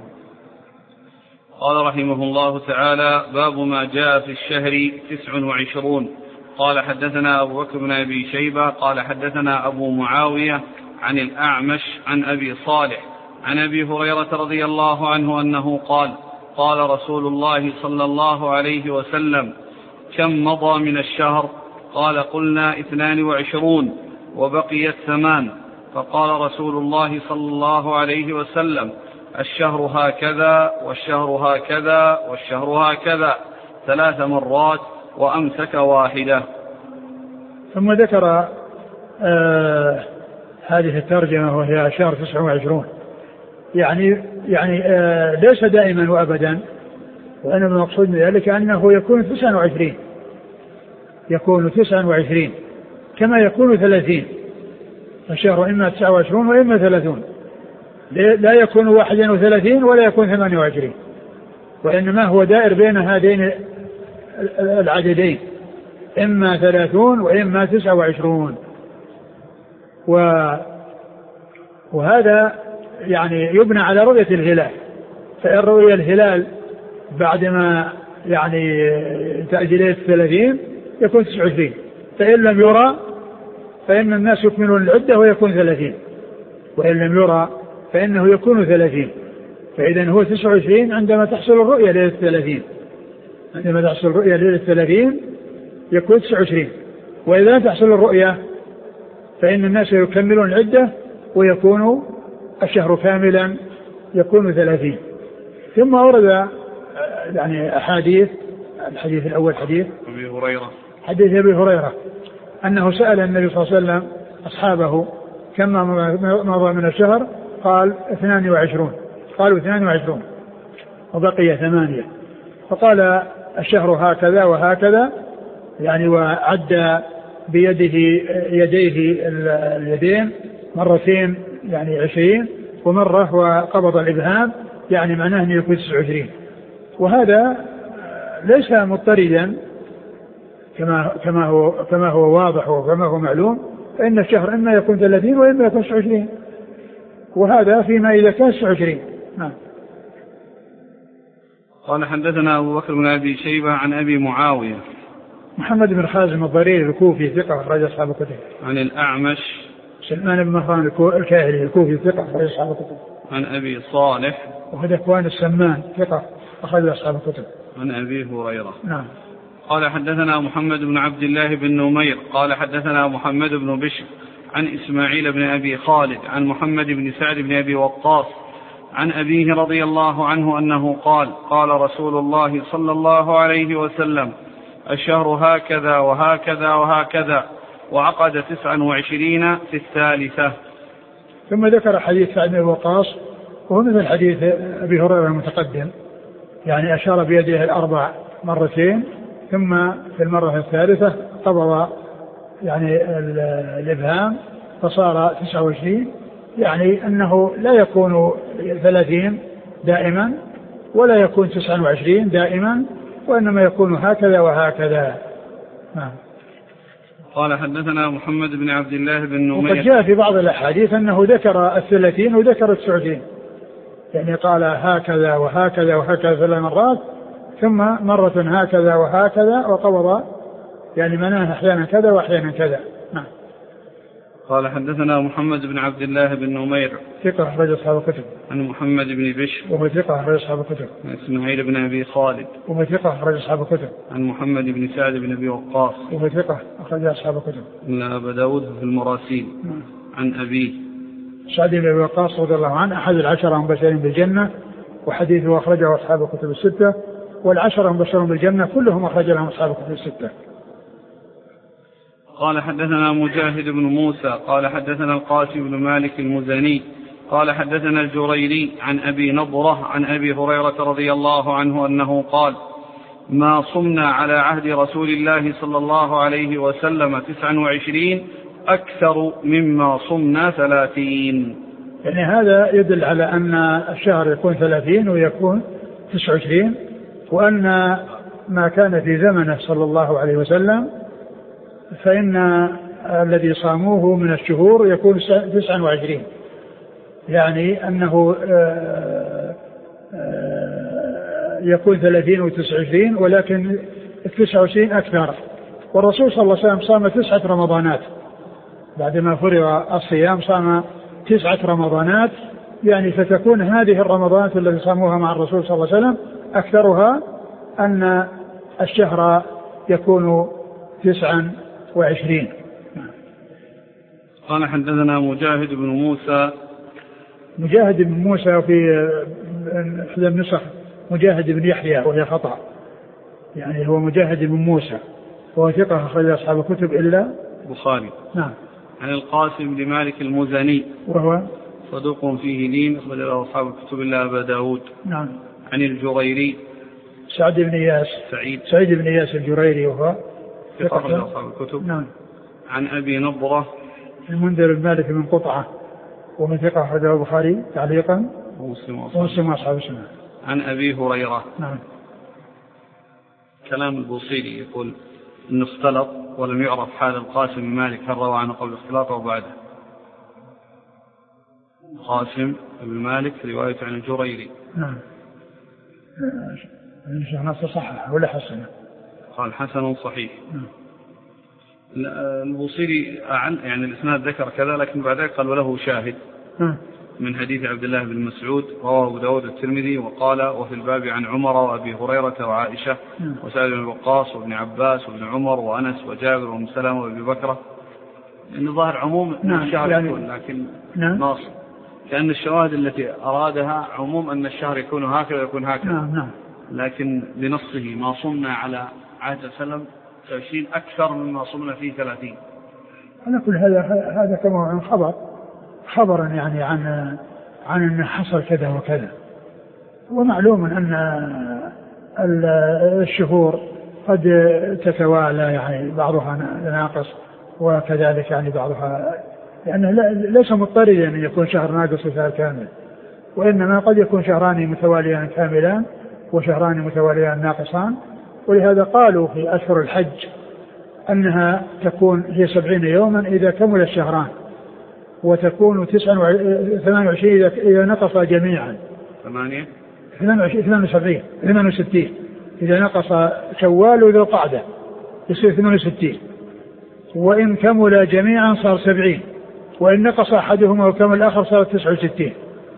Speaker 1: قال رحمه الله تعالى باب ما جاء في الشهر 29. قال حدثنا أبو بكر بن أبي شيبة قال حدثنا أبو معاوية عن الأعمش عن أبي صالح عن أبي هريرة رضي الله عنه أنه قال قال رسول الله صلى الله عليه وسلم كم مضى من الشهر؟ قال قلنا 22 وبقيت 8. فقال رسول الله صلى الله عليه وسلم الشهر هكذا والشهر هكذا والشهر هكذا 3 مرات وأمسك واحدة.
Speaker 2: ثم ذكر هذه الترجمة وهي شهر 29، يعني ليس دائما وأبدا، وأنا المقصود من ذلك أنه يكون 29 كما يكون 30. الشهر إما 29 وإما 30، لا يكون 31 ولا يكون 28، وإنما هو دائر بين هذين العددين، إما 30 وإما 29. وهذا يعني يبنى على رؤية الهلال، فإن رؤية الهلال بعدما يعني تأجيلية 30 يكون 29، فإن لم يرى فإن الناس يكملون العدة ويكون 30، وإن لم يرى فإنه يكون 30. فإذا هو 29 عندما تحصل الرؤية ليلة 30، عندما تحصل الرؤية ليلة 30 يكون 29، وإذا لم تحصل الرؤية فإن الناس يكملون العدة ويكون الشهر كاملا يكون 30. ثم ورد يعني أحاديث. الحديث الأول حديث أبي هريرة أنه سأل النبي صلى الله عليه وسلم أصحابه كم مضى من الشهر؟ قال 22. قالوا 22 وبقي 8. فقال الشهر هكذا وهكذا، يعني وعد بيديه اليدين مرتين يعني 20، ومرة وقبض الإبهام، يعني معناه أن يكون 29. وهذا ليس مضطردا كما هو واضح وكما هو معلوم فإن الشهر إما يكون 30 وإما يكون 29، وهذا فيما إذا كان 29. نعم.
Speaker 1: قال حدثنا أبو بكر بن أبي شيبة عن أبي معاوية
Speaker 2: محمد بن خازم الضريري الكوفي ثقة أخرج أصحاب الكتب.
Speaker 1: عن الأعمش
Speaker 2: سلمان بن مهران الكاهلي الكوفي ثقة أخرج أصحاب الكتب.
Speaker 1: عن أبي صالح
Speaker 2: وهذا إخوان السمان ثقة أخرج أصحاب الكتب.
Speaker 1: عن أبي هريرة.
Speaker 2: نعم.
Speaker 1: قال حدثنا محمد بن عبد الله بن نمير قال حدثنا محمد بن بشر عن إسماعيل بن أبي خالد عن محمد بن سعد بن أبي وقاص عن أبيه رضي الله عنه أنه قال قال رسول الله صلى الله عليه وسلم الشهر هكذا وهكذا وهكذا، وعقد 29 في الثالثة.
Speaker 2: ثم ذكر حديث سعد بن وقاص وهو مثل حديث أبي هريرة المتقدم، يعني أشار بيده الأربع مرتين، ثم في المرة الثالثة قبض يعني الإبهام فصار 29، يعني أنه لا يكون 30 دائما ولا يكون 29 دائما، وإنما يكون هكذا وهكذا.
Speaker 1: قال حدثنا محمد بن عبد الله بن نمير.
Speaker 2: وقد جاء في بعض الأحاديث أنه ذكر 30 وذكر 29، يعني قال هكذا وهكذا وهكذا 3 مرات، ثم مرة هكذا وهكذا، وقبض يعني مناه أحيانا كذا وأحيانا كذا. نعم.
Speaker 1: قال حدثنا محمد بن عبد الله بن نمير
Speaker 2: ثقة أخرج أصحاب الكتب.
Speaker 1: عن محمد بن بشر
Speaker 2: وهو ثقة أخرج أصحاب الكتب.
Speaker 1: عن إسماعيل بن أبي خالد
Speaker 2: وهو ثقة أخرج أصحاب الكتب.
Speaker 1: عن محمد بن سعد بن أبي وقاص
Speaker 2: وهو ثقة أخرج أصحاب الكتب.
Speaker 1: إلا أبا داود في المراسيل. عن أبيه
Speaker 2: سعد بن أبي وقاص رضي الله عنه أحد العشرة المبشرين بالجنة، وحديثه أخرجه أصحاب الكتب الستة، والعشرة المبشرون بالجنة كلهم أخرج لهم أصحاب الكتب الستة.
Speaker 1: قال حدثنا مجاهد بن موسى قال حدثنا القاسم بن مالك المزني قال حدثنا الجريري عن أبي نضرة عن أبي هريرة رضي الله عنه أنه قال ما صمنا على عهد رسول الله صلى الله عليه وسلم 29 أكثر مما صمنا 30.
Speaker 2: يعني هذا يدل على أن الشهر يكون 30 ويكون 29، وأن ما كان في زمنه صلى الله عليه وسلم فإن الذي صاموه من الشهور يكون 29، يعني أنه يكون 30 و29، ولكن 29 أكثر. والرسول صلى الله عليه وسلم صام 9 رمضانات بعدما فرغ الصيام، صام 9 رمضانات، يعني فتكون هذه الرمضانات التي صاموها مع الرسول صلى الله عليه وسلم أكثرها أن الشهر يكون 29.
Speaker 1: قال حدثنا مجاهد بن موسى.
Speaker 2: مجاهد بن موسى في إحدى النسخ مجاهد بن يحيى وهي خطأ، يعني هو مجاهد بن موسى وهو ثقة أخرج أصحاب الكتب إلا
Speaker 1: البخاري.
Speaker 2: نعم.
Speaker 1: عن القاسم بن مالك المزني
Speaker 2: وهو
Speaker 1: صدوق فيه لين أخرج له أصحاب الكتب إلا أبا داود.
Speaker 2: نعم.
Speaker 1: عن الجريري
Speaker 2: سعيد بن إياس الجريري وهو
Speaker 1: ثقة أخرج أصحاب الكتب.
Speaker 2: نعم.
Speaker 1: عن أبي نضرة
Speaker 2: المنذر المالك من قطعة ومن ثقة أخرجه البخاري تعليقا ومسلم وأصحاب السنة.
Speaker 1: عن أبي هريرة.
Speaker 2: نعم.
Speaker 1: كلام البوصيري يقول إنه اختلط ولم يعرف حال القاسم بن مالك هل روى عنه قبل الاختلاط أو بعده. قاسم بن مالك رواية عن الجريري.
Speaker 2: نعم. الشيخ ناصر صحح ولا حسنه؟
Speaker 1: قال حسن صحيح. البوصيري يعني الإسناد ذكر كذا، لكن بعد ذلك قال وله شاهد من حديث عبد الله بن مسعود رواه أبو داود الترمذي، وقال وفي الباب عن عمر وأبي هريرة وعائشة وسعد بن وقاص وابن عباس وابن عمر وأنس وجابر وأم سلمة وأبي بكرة. إن ظاهر عموم الشهر يعني يكون، لكن ناص كأن الشواهد التي أرادها عموم أن الشهر يكون هكذا ويكون هكذا. لكن بنصه ما صمنا على عهد وسلم 20 أكثر مما صمنا فيه 30.
Speaker 2: أنا كل هذا كما عن خبرا يعني عن أن حصل كذا وكذا. ومعلوم أن الشهور قد تتوالى، يعني بعضها ناقص وكذلك يعني بعضها، يعني ليس مضطردا أن يكون شهر ناقص وشهر كامل، وإنما قد يكون شهران متواليان كاملان وشهران متواليان ناقصان. ولهذا قالوا في أشهر الحج أنها تكون هي 70 يوما إذا كمل الشهران، وتكون 28 إذا نقص جميعا. 68 إذا نقص شوال وذو القعدة يصير 68، وإن كمل جميعا صار 70، وإن نقص أحدهما وكمل الآخر صار 69.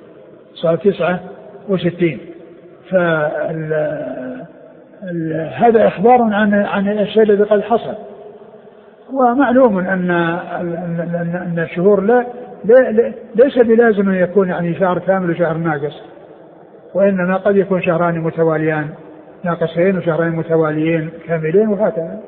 Speaker 2: هذا إخبار عن الشيء الذي قد حصل. ومعلوم أن الشهور ليس بلازم أن يكون يعني شهر كامل وشهر ناقص، وإنما قد يكون شهران متواليان ناقصين وشهرين متواليين كاملين وهكذا.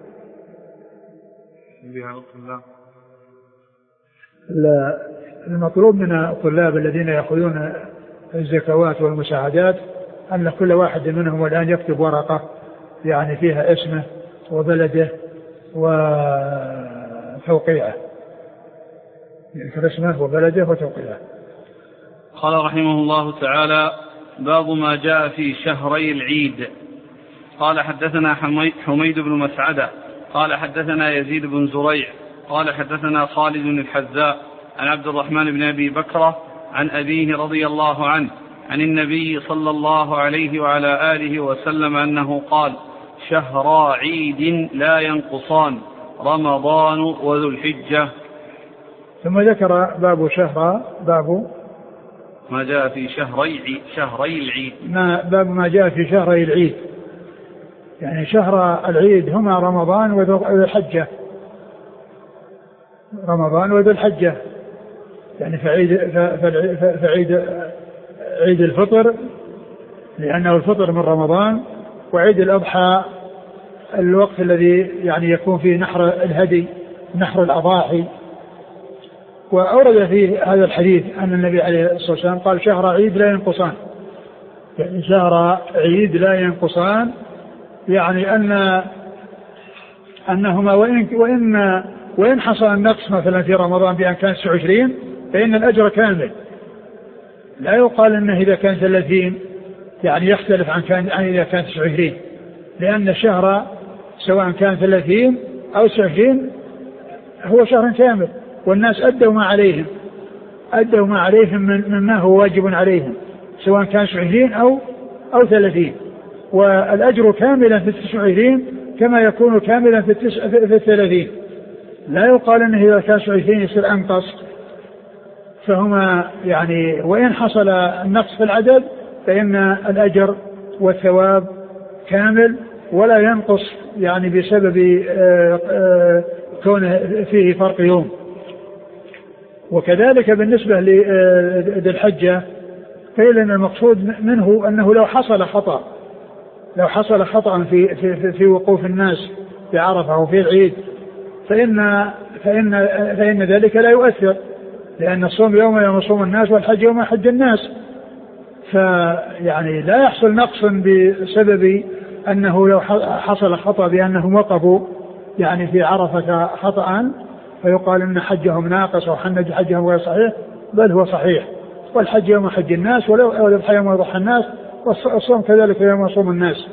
Speaker 2: المطلوب من الطلاب الذين يأخذون الزكوات والمساعدات أن كل واحد منهم الآن يكتب ورقة يعني فيها اسمه وبلده وتوقيعه، يذكر اسمه وبلده وتوقيعه.
Speaker 1: قال رحمه الله تعالى: باب ما جاء في شهري العيد. قال حدثنا حميد بن مسعدة قال حدثنا يزيد بن زريع قال حدثنا خالد الحذاء عن عبد الرحمن بن أبي بكرة عن أبيه رضي الله عنه عن النبي صلى الله عليه وعلى آله وسلم أنه قال: شهرا عيد لا ينقصان، رمضان وذو الحجة.
Speaker 2: ثم ذكر باب
Speaker 1: ما جاء في شهري العيد.
Speaker 2: باب ما جاء في شهري العيد، يعني شهر العيد هما رمضان وذو الحجة. رمضان وذو الحجة يعني عيد الفطر لأنه الفطر من رمضان، وعيد الأضحى الوقت الذي يعني يكون فيه نحر الهدي، نحر الأضاحي. وأورد في هذا الحديث أن النبي عليه الصلاة والسلام قال: شهر عيد لا ينقصان، يعني شهر عيد لا ينقصان، يعني أنهما وإن حصل النقص مثلا في رمضان بأن كان 29 فإن الأجر كامل. لا يقال أنه إذا كان 30 يعني يختلف عن إذا كان 29، لأن الشهر سواء كان 30 أو 29 هو شهر كامل، والناس أدوا ما عليهم مما هو واجب عليهم سواء كان 29 أو 30، والأجر كاملا في 29 كما يكون كاملا في 30. لا يقال أنه إذا كان 29 يصير أنقص، فهما يعني وإن حصل النقص في العدد فإن الأجر والثواب كامل ولا ينقص يعني بسبب كونه فيه فرق يوم. وكذلك بالنسبة لذي الحجة قيل أن المقصود منه أنه لو حصل خطأ في وقوف الناس في عرفة أو في العيد فإن ذلك لا يؤثر، لأن الصوم يوم يصوم الناس والحج يوم يحج الناس، فيعني لا يحصل نقص بسبب أنه لو حصل خطأ بأنهم وقفوا يعني في عرفة خطأ فيقال أن حجهم ناقص حجهم غير صحيح، بل هو صحيح، والحج يوم حج الناس والضحى يوم يضحى الناس، والصوم كذلك يوم يصوم الناس.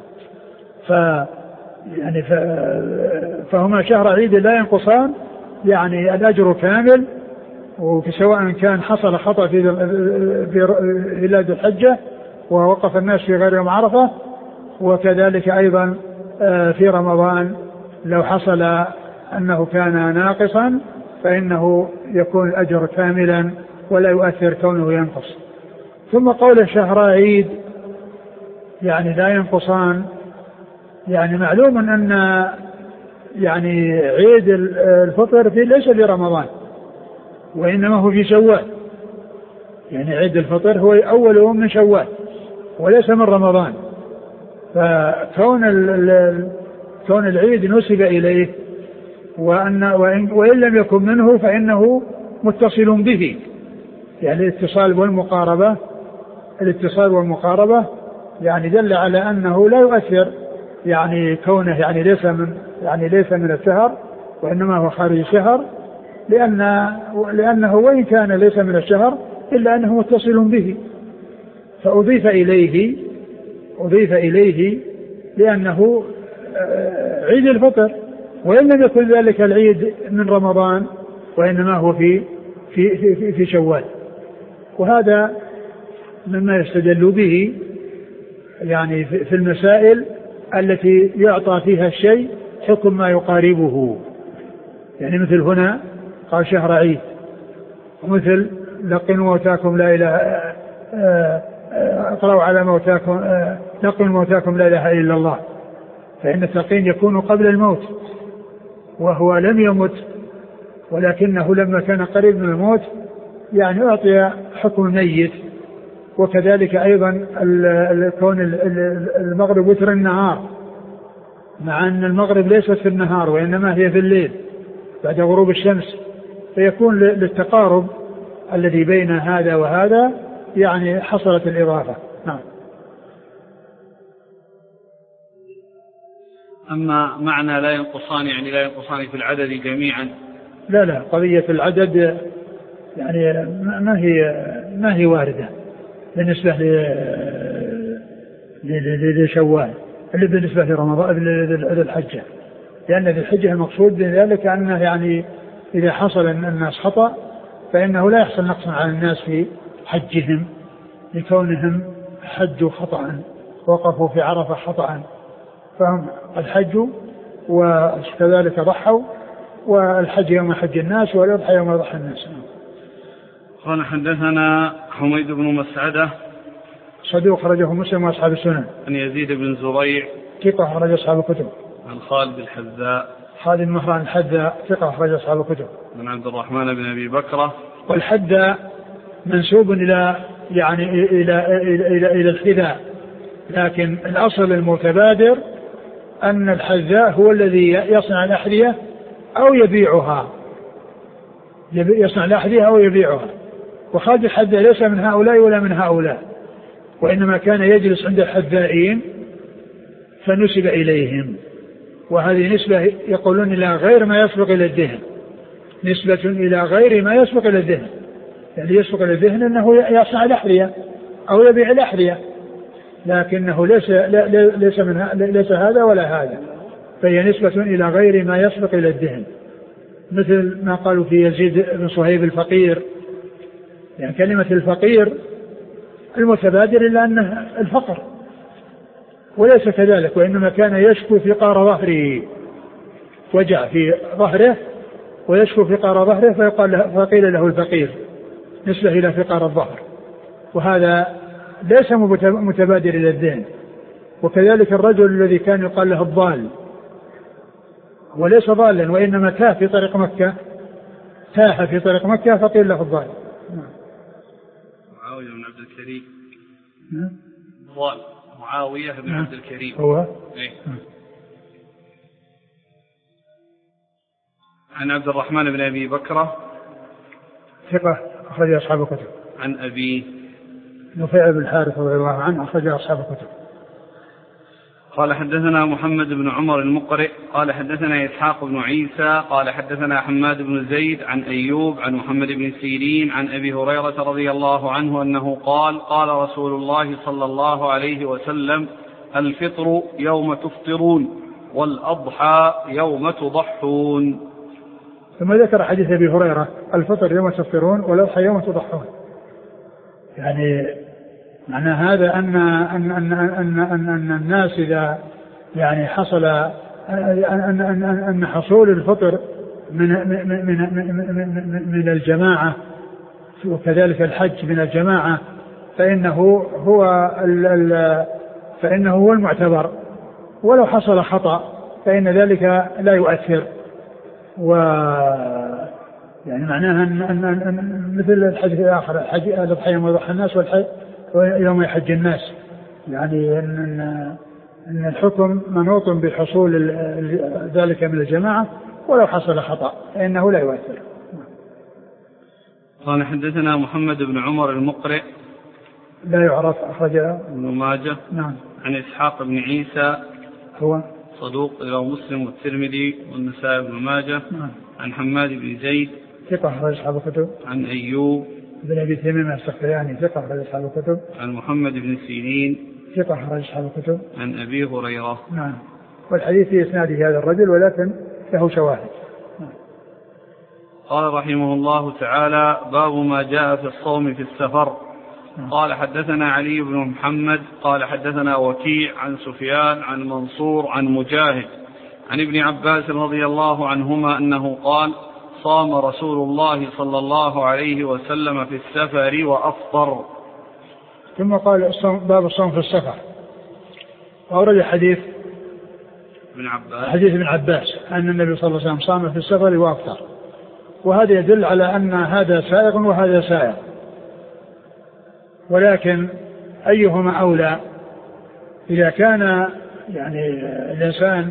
Speaker 2: فهما شهر عيد لا ينقصان، يعني الأجر كامل، وسواء كان حصل خطأ في بلاد الحجة ووقف الناس في غير يوم عرفة، وكذلك أيضا في رمضان لو حصل أنه كان ناقصا فإنه يكون الأجر كاملا ولا يؤثر كونه ينقص. ثم قول شهر عيد يعني لا ينقصان، يعني معلوم أن يعني عيد الفطر ليس في رمضان وإنما هو في شوال، يعني عيد الفطر هو أول يوم من شوال وليس من رمضان، فكون العيد نسب إليه وإن لم يكن منه فإنه متصل به، يعني الاتصال والمقاربة يعني دل على أنه لا يؤثر يعني كونه يعني ليس من الشهر وإنما هو خارج الشهر، لأنه وإن كان ليس من الشهر إلا أنه متصل به، فأضيف إليه لأنه عيد الفطر، وإن لم يكن ذلك العيد من رمضان وإنما هو في شوال. وهذا مما يستدل به يعني في المسائل التي يعطى فيها الشيء حكم ما يقاربه. يعني مثل هنا قال شهر عيد، ومثل لقنوا موتاكم لا إله اقرأوا على موتاكم لقنوا موتاكم لا إله إلا الله، فإن التلقين يكون قبل الموت وهو لم يمت، ولكنه لما كان قريب من الموت يعني أعطي حكم ميت. وكذلك أيضا كون المغرب وتر النهار، مع أن المغرب ليست في النهار وإنما هي في الليل بعد غروب الشمس، فيكون للتقارب الذي بين هذا وهذا يعني حصلت الإضافة. نعم.
Speaker 1: أما معنى لا ينقصان يعني لا ينقصان في العدد جميعا؟
Speaker 2: لا قضية العدد يعني ما هي واردة بالنسبة لشوال اللي بالنسبة لرمضان للحجة، لأن ذي الحجة المقصود بذلك أنه يعني إذا حصل أن الناس خطأ فإنه لا يحصل نقص على الناس في حجهم لكونهم حجوا خطأ وقفوا في عرفة خطأ، فهم قد حجوا وكذلك ضحوا، والحج يوم حج الناس والأضحى يوم يضحى الناس.
Speaker 1: قال حدثنا حميد بن مسعدة
Speaker 2: صدوق خرجه مسلم وأصحاب السنن.
Speaker 1: عن يزيد بن زريع
Speaker 2: ثقة خرج أصحاب الكتب.
Speaker 1: عن خالد الحذاء
Speaker 2: خالد مهران الحذاء ثقة خرج أصحاب الكتب.
Speaker 1: عن عبد الرحمن بن أبي بكرة.
Speaker 2: والحذاء منسوب إلى يعني إلى الحذاء، لكن الأصل المتبادر أن الحذاء هو الذي يصنع الأحذية أو يبيعها، يصنع الأحذية أو يبيعها. وخالد الحذاء ليس من هؤلاء ولا من هؤلاء، وإنما كان يجلس عند الحذائين فنسب إليهم، وهذه نسبة يقولون إلى غير ما يسبق إلى الذهن، نسبة إلى غير ما يسبق إلى الذهن، يعني يسبق إلى الذهن أنه يصنع الأحذية أو يبيع الأحذية، لكنه ليس هذا ولا هذا، فهي نسبة إلى غير ما يسبق إلى الذهن، مثل ما قالوا في يزيد بن صهيب الفقير. يعني كلمة الفقير المتبادر إلا أنه الفقر، وليس كذلك، وإنما كان يشكو فقار ظهره، وجع في ظهره ويشكو فقار ظهره فقيل له الفقير، نسبة إلى فقار الظهر، وهذا ليس متبادر إلى الذهن. وكذلك الرجل الذي كان يقال له الضال، وليس ضالا وإنما تاه في طريق مكة، تاه في طريق مكة فقيل له الضال.
Speaker 1: معاوية بن عبد الكريم. ضال معاوية بن عبد الكريم
Speaker 2: هو
Speaker 1: إيه؟ عن عبد الرحمن بن أبي بكرة
Speaker 2: ثقة أخرج أصحاب الكتب.
Speaker 1: عن أبي
Speaker 2: نفيع بن الحارث رضي الله عنه أخرج أصحاب الكتب.
Speaker 1: قال حدثنا محمد بن عمر المقرئ قال حدثنا إسحاق بن عيسى قال حدثنا حماد بن زيد عن أيوب عن محمد بن سيرين عن أبي هريرة رضي الله عنه أنه قال قال رسول الله صلى الله عليه وسلم الفطر يوم تفطرون والأضحى يوم تضحون.
Speaker 2: ثم ذكر حديث أبي هريرة الفطر يوم تفطرون والأضحى يوم تضحون، يعني معنى هذا أن الناس إذا يعني حصل أن حصول الفطر من الجماعة وكذلك الحج من الجماعة فإنه هو المعتبر، ولو حصل خطأ فإن ذلك لا يؤثر. و يعني معناها أن مثل الحديث الآخر الحج الأضحى يوم يضحى الناس والحج يوم يحج الناس، يعني أن الحكم منوط بحصول ذلك من الجماعة ولو حصل خطأ فإنه لا يؤثر.
Speaker 1: قال حدثنا محمد بن عمر المقرئ
Speaker 2: لا يعرف أخرج
Speaker 1: ابن ماجه.
Speaker 2: نعم.
Speaker 1: عن إسحاق بن عيسى
Speaker 2: هو
Speaker 1: صدوق رواه مسلم والترمذي والنسائي بن ماجه.
Speaker 2: نعم.
Speaker 1: عن حماد بن زيد
Speaker 2: ثقة أخرج أصحاب الكتب.
Speaker 1: عن أيوب
Speaker 2: بن أبي تميم السختياني ثقة أخرج أصحاب الكتب.
Speaker 1: عن محمد بن سيرين
Speaker 2: ثقة أخرج أصحاب الكتب.
Speaker 1: عن أبي هريرة.
Speaker 2: نعم. والحديث في إسناده هذا الرجل ولكن له شواهد.
Speaker 1: قال رحمه الله تعالى: باب ما جاء في الصوم في السفر. قال حدثنا علي بن محمد قال حدثنا وكيع عن سفيان عن منصور عن مجاهد عن ابن عباس رضي الله عنهما أنه قال: صام رسول الله صلى الله عليه وسلم في السفر وأفطر.
Speaker 2: ثم قال باب الصوم في السفر، وأورد حديث ابن عباس أن النبي صلى الله عليه وسلم صام في السفر وأفطر، وهذا يدل على أن هذا سائغ وهذا سائغ، ولكن أيهما أولى؟ إذا كان يعني الإنسان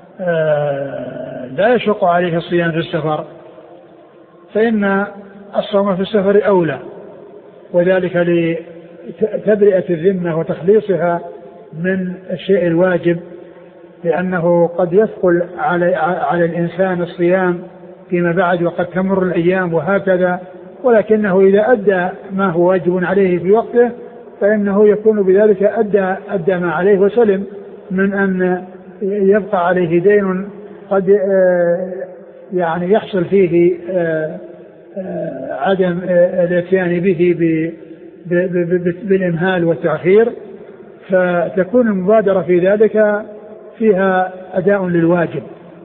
Speaker 2: لا يشق عليه الصيام في السفر فإن الصوم في السفر أولى، وذلك لتبرئة الذمة وتخليصها من الشيء الواجب، لأنه قد يثقل على الإنسان الصيام فيما بعد وقد تمر الأيام وهكذا، ولكنه إذا أدى ما هو واجب عليه في وقته فإنه يكون بذلك أدى ما عليه وسلم من أن يبقى عليه دين قد يعني يحصل فيه عدم الاتيان به بالإمهال والتأخير، فتكون المبادرة في ذلك فيها أداء للواجب.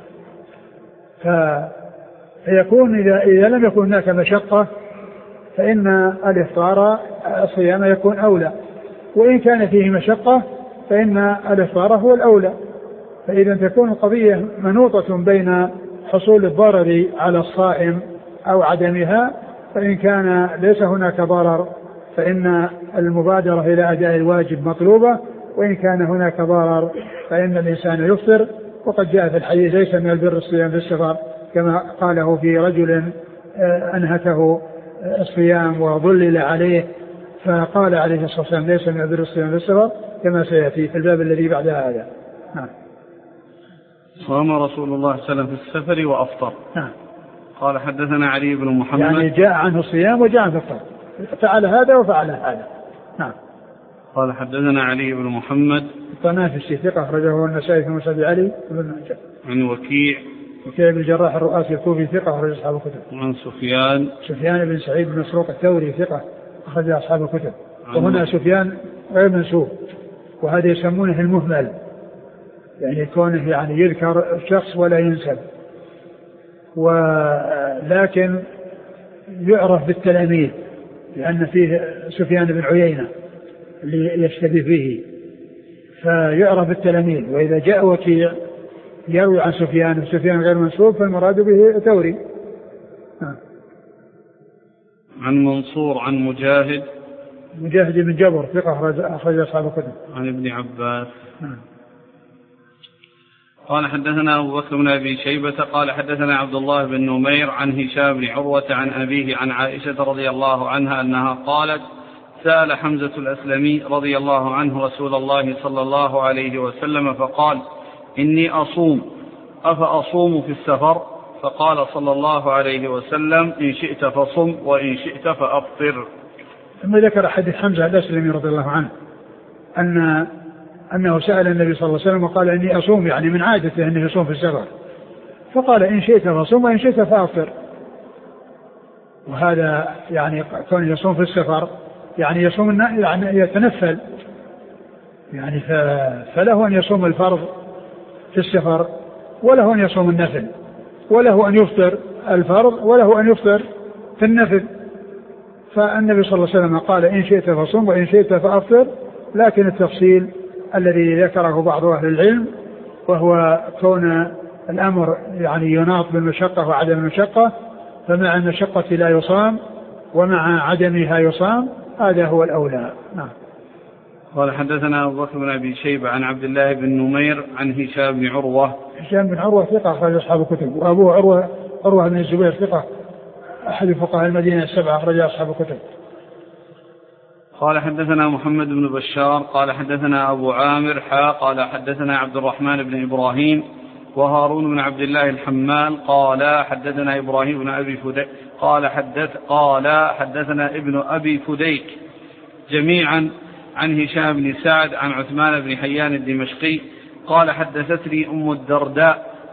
Speaker 2: فيكون إذا لم يكن هناك مشقة فإن الإفطار الصيام يكون أولى، وإن كان فيه مشقة فإن الإفطار هو الأولى. فإذا تكون القضية منوطة بين حصول الضرر على الصائم أو عدمها، فإن كان ليس هناك ضرر فإن المبادرة إلى أداء الواجب مطلوبة، وإن كان هناك ضرر فإن الإنسان يفطر. وقد جاء في الحديث: ليس من البر الصيام في السفر، كما قاله في رجل أنهته الصيام وظلل عليه، فقال عليه الصلاة والسلام: ليس من البر الصيام في السفر، كما سيأتي في الباب الذي بعد هذا.
Speaker 1: صام رسول الله صلى الله عليه وسلم في السفر وأفطر. قال حدثنا علي بن محمد،
Speaker 2: يعني جاء عنه الصيام وجاء عنه الفطر، فعل هذا وفعل هذا.
Speaker 1: قال حدثنا علي بن محمد
Speaker 2: الطنافسي ثقة أخرجه النسائي في مسند علي بن ماجه.
Speaker 1: عن وكيع
Speaker 2: بن الجراح الرؤاسي الكوفي ثقة أخرج أصحاب الكتب.
Speaker 1: عن سفيان
Speaker 2: بن سعيد بن مسروق الثوري ثقة أخرج أصحاب الكتب. وهنا سفيان غير منسوب، وهذا يسمونه المهمل، يعني كونه يعني يذكر الشخص ولا ينسب، ولكن يعرف بالتلاميذ لأن فيه سفيان بن عيينة اللي يشتبه فيه، فيعرف بالتلاميذ. وإذا جاء وكيع يروي عن سفيان غير منسوب فالمراد به ثوري.
Speaker 1: عن منصور عن مجاهد
Speaker 2: بن جبر ثقة أخرج أصحاب الكتب.
Speaker 1: عن ابن عباس. قال حدثنا أبو بكر بن أبي شيبة قال حدثنا عبد الله بن نمير عن هشام بن عروة عن أبيه عن عائشة رضي الله عنها أنها قالت: سأل حمزة الأسلمي رضي الله عنه رسول الله صلى الله عليه وسلم فقال: إني أصوم أفأصوم في السفر؟ فقال صلى الله عليه وسلم: إن شئت فصم وإن شئت فأفطر.
Speaker 2: ثم ذكر حديث حمزة الأسلمي رضي الله عنه أنه سأل النبي صلى الله عليه وسلم وقال: إني أصوم، يعني من عادته أنه يصوم في السفر، فقال: إن شئت فصم وإن شئت فأفطر. وهذا يعني كون يصوم في السفر يعني يصوم، يعني يتنفل، يعني فله أن يصوم الفرض في السفر، وله أن يصوم النفل، وله أن يفطر الفرض، وله أن يفطر في النفل. فالنبي صلى الله عليه وسلم قال: إن شئت فصم وإن شئت فأفطر. لكن التفصيل الذي ذكره بعض أهل العلم وهو كون الأمر يعني يناط بالمشقة وعدم المشقة، فمع المشقة لا يصام ومع عدمها يصام، هذا هو الأولى.
Speaker 1: قال حدثنا أبو بكر بن أبي شيبة عن عبد الله بن نمير عن هشام بن عروة.
Speaker 2: هشام بن عروة ثقة أخرج أصحاب الكتب، وأبوه عروة بن الزبير ثقة أحد فقهاء المدينة السبعة أخرج أصحاب الكتب.
Speaker 1: قال حدثنا محمد بن بشار قال حدثنا أبو عامر قال حدثنا عبد الرحمن بن إبراهيم وهارون بن عبد الله الحمال قال حدثنا إبراهيم بن أبي فديك قال حدثنا ابن أبي فديك جميعا عن هشام بن سعد عن عثمان بن حيان الدمشقي قال حدثتني أم الدرداء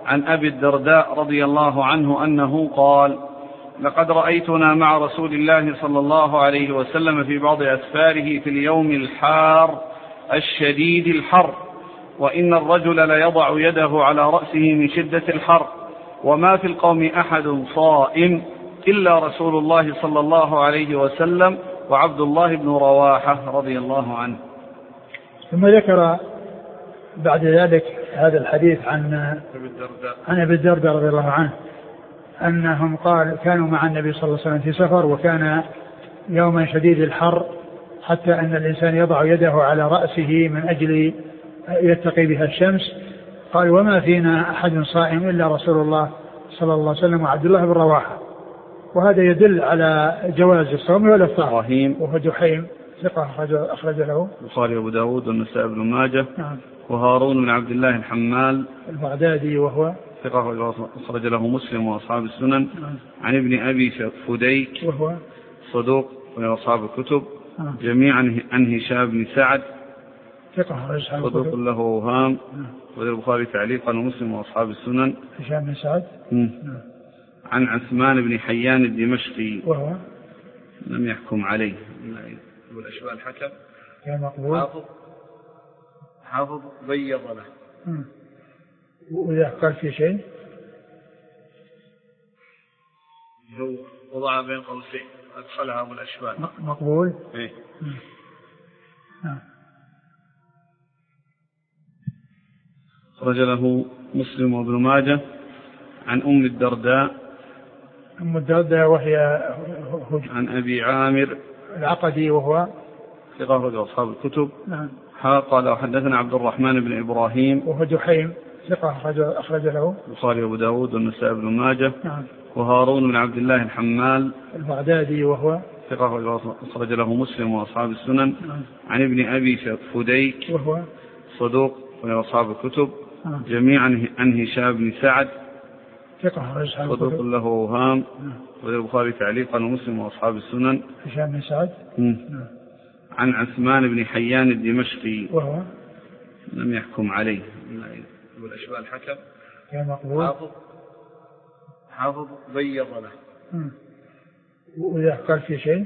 Speaker 1: عن أبي الدرداء رضي الله عنه أنه قال: لقد رأيتنا مع رسول الله صلى الله عليه وسلم في بعض أسفاره في اليوم الحار الشديد الحر، وإن الرجل ليضع يده على رأسه من شدة الحر، وما في القوم أحد صائم إلا رسول الله صلى الله عليه وسلم وعبد الله بن رواحة رضي الله عنه.
Speaker 2: ثم ذكر بعد ذلك هذا الحديث عن أبي الدرداء رضي الله عنه أنهم قال كانوا مع النبي صلى الله عليه وسلم في سفر، وكان يوما شديد الحر حتى أن الإنسان يضع يده على رأسه من أجل يتقي بها الشمس. قال: وما فينا أحد صائم إلا رسول الله صلى الله عليه وسلم وعبد الله بن رواحة. وهذا يدل على جواز الصوم والإفطار. وهو جحيم ثقة أخرج له
Speaker 1: البخاري وأبو داود والنسائي بن ماجه. نعم. وهارون بن عبد الله الحمال
Speaker 2: البغدادي وهو
Speaker 1: ثقة أخرج له مسلم وأصحاب السنن. نعم. عن ابن أبي فديك
Speaker 2: وهو
Speaker 1: صدوق وأصحاب الكتب. نعم. جميعا عن هشام بن سعد
Speaker 2: ثقة
Speaker 1: صدوق له أوهام. نعم. والبخاري تعليقا ومسلم وأصحاب السنن.
Speaker 2: هشام بن سعد.
Speaker 1: نعم. عن عثمان بن حيان الدمشقي
Speaker 2: وهو
Speaker 1: لم يحكم عليه والأشبال الحكم
Speaker 2: مقبول
Speaker 1: حافظ بيض له.
Speaker 2: وإذا قال في شيء
Speaker 1: هو وضع بين قوسين أدخلها أبو الأشبال
Speaker 2: مقبول.
Speaker 1: إيه؟ خرج له مسلم وابن ماجه. عن أم الدرداء
Speaker 2: وهي
Speaker 1: عن أبي عامر
Speaker 2: العقدي وهو
Speaker 1: ثقة أصحاب الكتب.
Speaker 2: نعم.
Speaker 1: قال: وحدثنا عبد الرحمن بن إبراهيم
Speaker 2: وهو جحيم ثقة أخرج له
Speaker 1: البخاري وأبو داود والنسائي بن ماجه.
Speaker 2: نعم.
Speaker 1: وهارون بن عبد الله الحمال
Speaker 2: البغدادي وهو
Speaker 1: ثقة أخرج له مسلم وأصحاب السنن. نعم. عن ابن أبي فديك
Speaker 2: وهو
Speaker 1: صدوق وأصحاب الكتب.
Speaker 2: نعم.
Speaker 1: جميعا عن هشام بن سعد
Speaker 2: ثقة
Speaker 1: صدوق له أوهام. والبخاري تعليقا ومسلم وأصحاب السنن.
Speaker 2: هشام بن سعد.
Speaker 1: نعم. عن عثمان بن حيان الدمشقي
Speaker 2: وهو
Speaker 1: لم يحكم عليه والأشبال الحكم
Speaker 2: مقبول
Speaker 1: حافظ بيض له.
Speaker 2: وإذا قال في شيء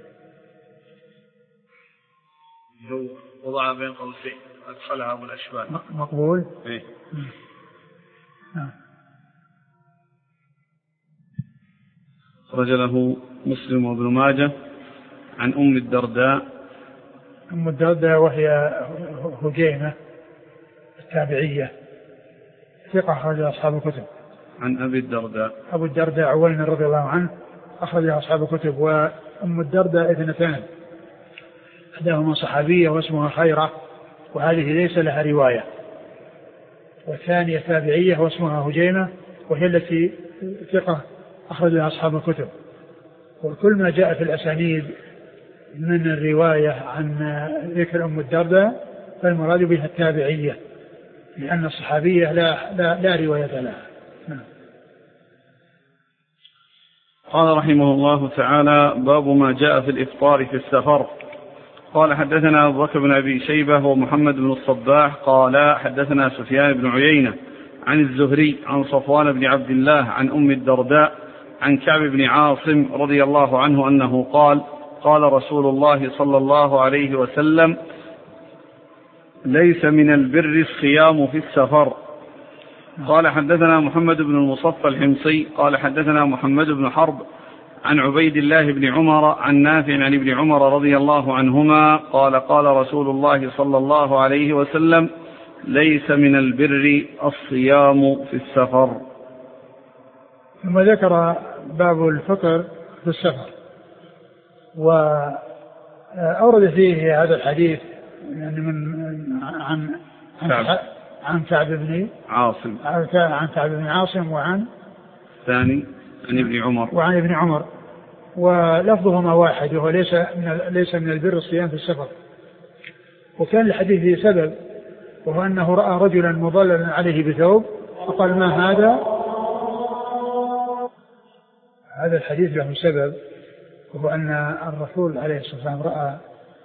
Speaker 1: هو وضع بين قوسين أدخلها أبو الأشبال
Speaker 2: مقبول.
Speaker 1: إيه؟ خرج له مسلم وابن ماجه. عن أم
Speaker 2: الدرداء وهي هجيمة التابعية ثقة أخرج أصحاب الكتب.
Speaker 1: عن أبو
Speaker 2: الدرداء عوين رضي الله عنه أخرج أصحاب الكتب. وأم الدرداء اثنتان، إحداهما صحابية واسمها خيرة وهذه ليس لها رواية، والثانية تابعية واسمها هجيمة وهي التي ثقة أخرجها أصحاب الكتب. وكل ما جاء في الأسانيد من الرواية عن ذكر أم الدرداء فالمراد بها التابعية، لأن الصحابية لا رواية لها.
Speaker 1: قال رحمه الله تعالى: باب ما جاء في الإفطار في السفر. قال: حدثنا أبو بكر بن أبي شيبة ومحمد بن الصباح قال: حدثنا سفيان بن عيينة عن الزهري عن صفوان بن عبد الله عن أم الدرداء عن كعب بن عاصم رضي الله عنه أنه قال: قال رسول الله صلى الله عليه وسلم: ليس من البر الصيام في السفر. قال: حدثنا محمد بن المصفى الحمصي قال: حدثنا محمد بن حرب عن عبيد الله بن عمر عن نافع عن ابن عمر رضي الله عنهما قال: قال رسول الله صلى الله عليه وسلم: ليس من البر الصيام في السفر.
Speaker 2: ثم ذكر باب الفطر في السفر، وأورد فيه هذا الحديث يعني عن كعب بن عاصم وعن
Speaker 1: ثاني عن ابن عمر
Speaker 2: ولفظهما واحد، وهو ليس من البر الصيام في السفر. وكان الحديث فيه سبب، وهو أنه رأى رجلا مظللا عليه بثوب فقال: ما هذا؟ هذا الحديث له سبب، وهو أن الرسول عليه الصلاة والسلام رأى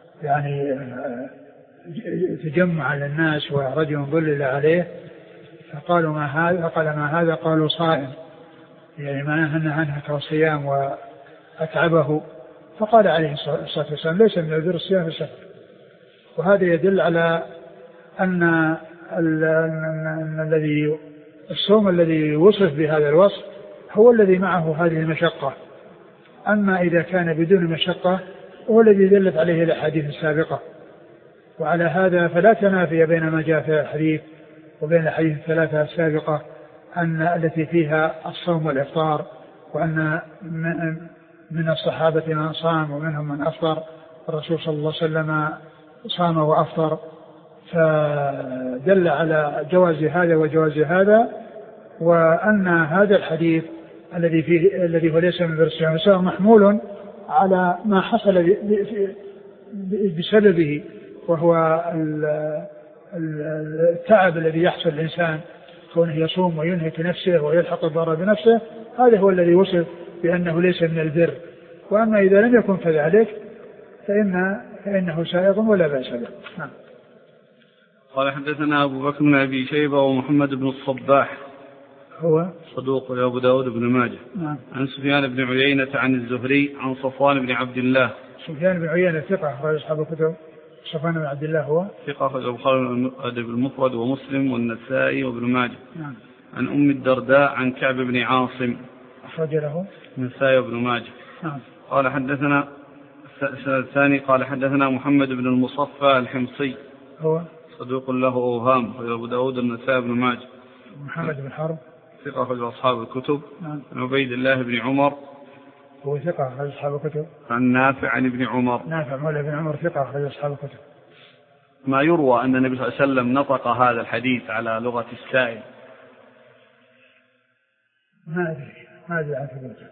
Speaker 2: يعني تجمع للناس ورجل ظلل عليه، فقالوا ما هذا؟ قال ما هذا؟ قالوا صائم، يعني ما نهى عنها كالصيام وأتعبه. فقال عليه الصلاة والسلام ليس من البر الصيام في السفر. وهذا يدل على أن الذي الصوم الذي وصف بهذا الوصف هو الذي معه هذه المشقة. أما إذا كان بدون مشقة هو الذي دلت عليه الأحاديث السابقة. وعلى هذا فلا تنافي بين ما جاء في الحديث وبين الحديث الثلاثة السابقة أن التي فيها الصوم والإفطار، وأن من الصحابة من صام ومنهم من أفطر. الرسول صلى الله عليه وسلم صام وأفطر، فدل على جواز هذا وجواز هذا. وأن هذا الحديث الذي هو ليس من بر الصيام محمول على ما حصل بسببه، وهو التعب الذي يحصل الإنسان كونه يصوم وينهك نفسه ويلحق الضرر بنفسه، هذا هو الذي وصف بأنه ليس من البر. وأما إذا لم يكن كذلك فإنه سائغ ولا بأس به.
Speaker 1: قال حدثنا أبو بكر بن أبي شيبة ومحمد بن الصباح
Speaker 2: هو
Speaker 1: صدوق أبو داود بن ماجه. عن سفيان بن عيينة عن الزهري عن صفوان بن عبد الله.
Speaker 2: سفيان بن عيينة ثقة أخرج أصحاب الكتب. صفوان بن عبد الله هو
Speaker 1: ثقة أخرج البخاري الأدب المفرد ومسلم والنسائي وابن ماجه. عن أم الدرداء عن كعب بن عاصم
Speaker 2: أخرج له
Speaker 1: النسائي وابن ماجه. قال حدثنا الثاني قال حدثنا محمد بن المصفى الحمصي
Speaker 2: هو
Speaker 1: صدوق له أوهام أبو داود النسائي وابن ماجه.
Speaker 2: محمد بن حرب
Speaker 1: ثقة أخرج أصحاب الكتب. عن عبيد الله بن عمر
Speaker 2: هو ثقة أخرج أصحاب الكتب.
Speaker 1: عن نافع عن ابن عمر.
Speaker 2: نافع مولى بن عمر ثقة أخرج أصحاب الكتب.
Speaker 1: ما يروى أن النبي صلى الله عليه وسلم نطق هذا الحديث على لغة السائل.
Speaker 2: ما أدري عن ثبوته.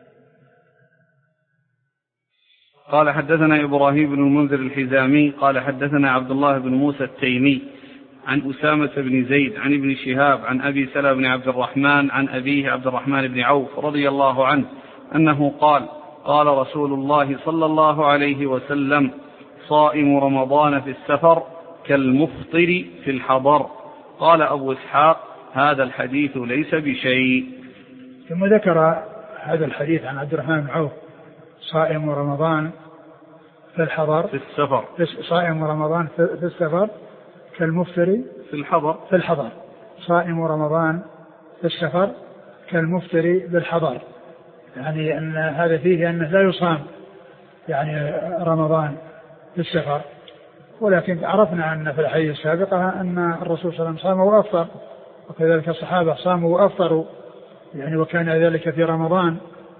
Speaker 1: قال حدثنا إبراهيم بن المنذر الحزامي قال حدثنا عبد الله بن موسى التيمي عن أسامة بن زيد عن ابن شهاب عن أبي سلمة بن عبد الرحمن عن أبيه عبد الرحمن بن عوف رضي الله عنه أنه قال قال رسول الله صلى الله عليه وسلم صائم رمضان في السفر كالمفطر في الحضر. قال أبو إسحاق هذا الحديث ليس بشيء.
Speaker 2: ثم ذكر هذا الحديث عن عبد الرحمن بن عوف صائم رمضان في الحضر
Speaker 1: في السفر
Speaker 2: صائم رمضان في السفر كالمفطر في الحضر صائم رمضان في السفر كالمفطر بالحضر. يعني أن هذا فيه أنه لا يصام يعني رمضان في السفر، ولكن عرفنا أن في الحديث السابقة أن الرسول صلى الله عليه وسلم صام وأفطر، وكذلك الصحابة صاموا وأفطروا يعني وكان ذلك في رمضان.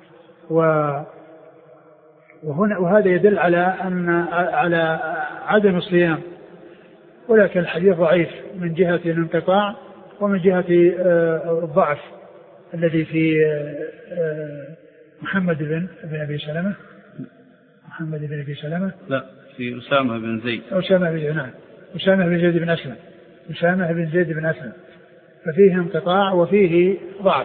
Speaker 2: وهذا يدل على عدم الصيام، ولكن الحديث ضعيف من جهة الانقطاع ومن جهة الضعف الذي في محمد بن أبي سلمة. محمد بن أبي سلمة
Speaker 1: لا في أسامة بن زيد.
Speaker 2: أسامة بن زيد بن أسلم ففيه انقطاع وفيه ضعف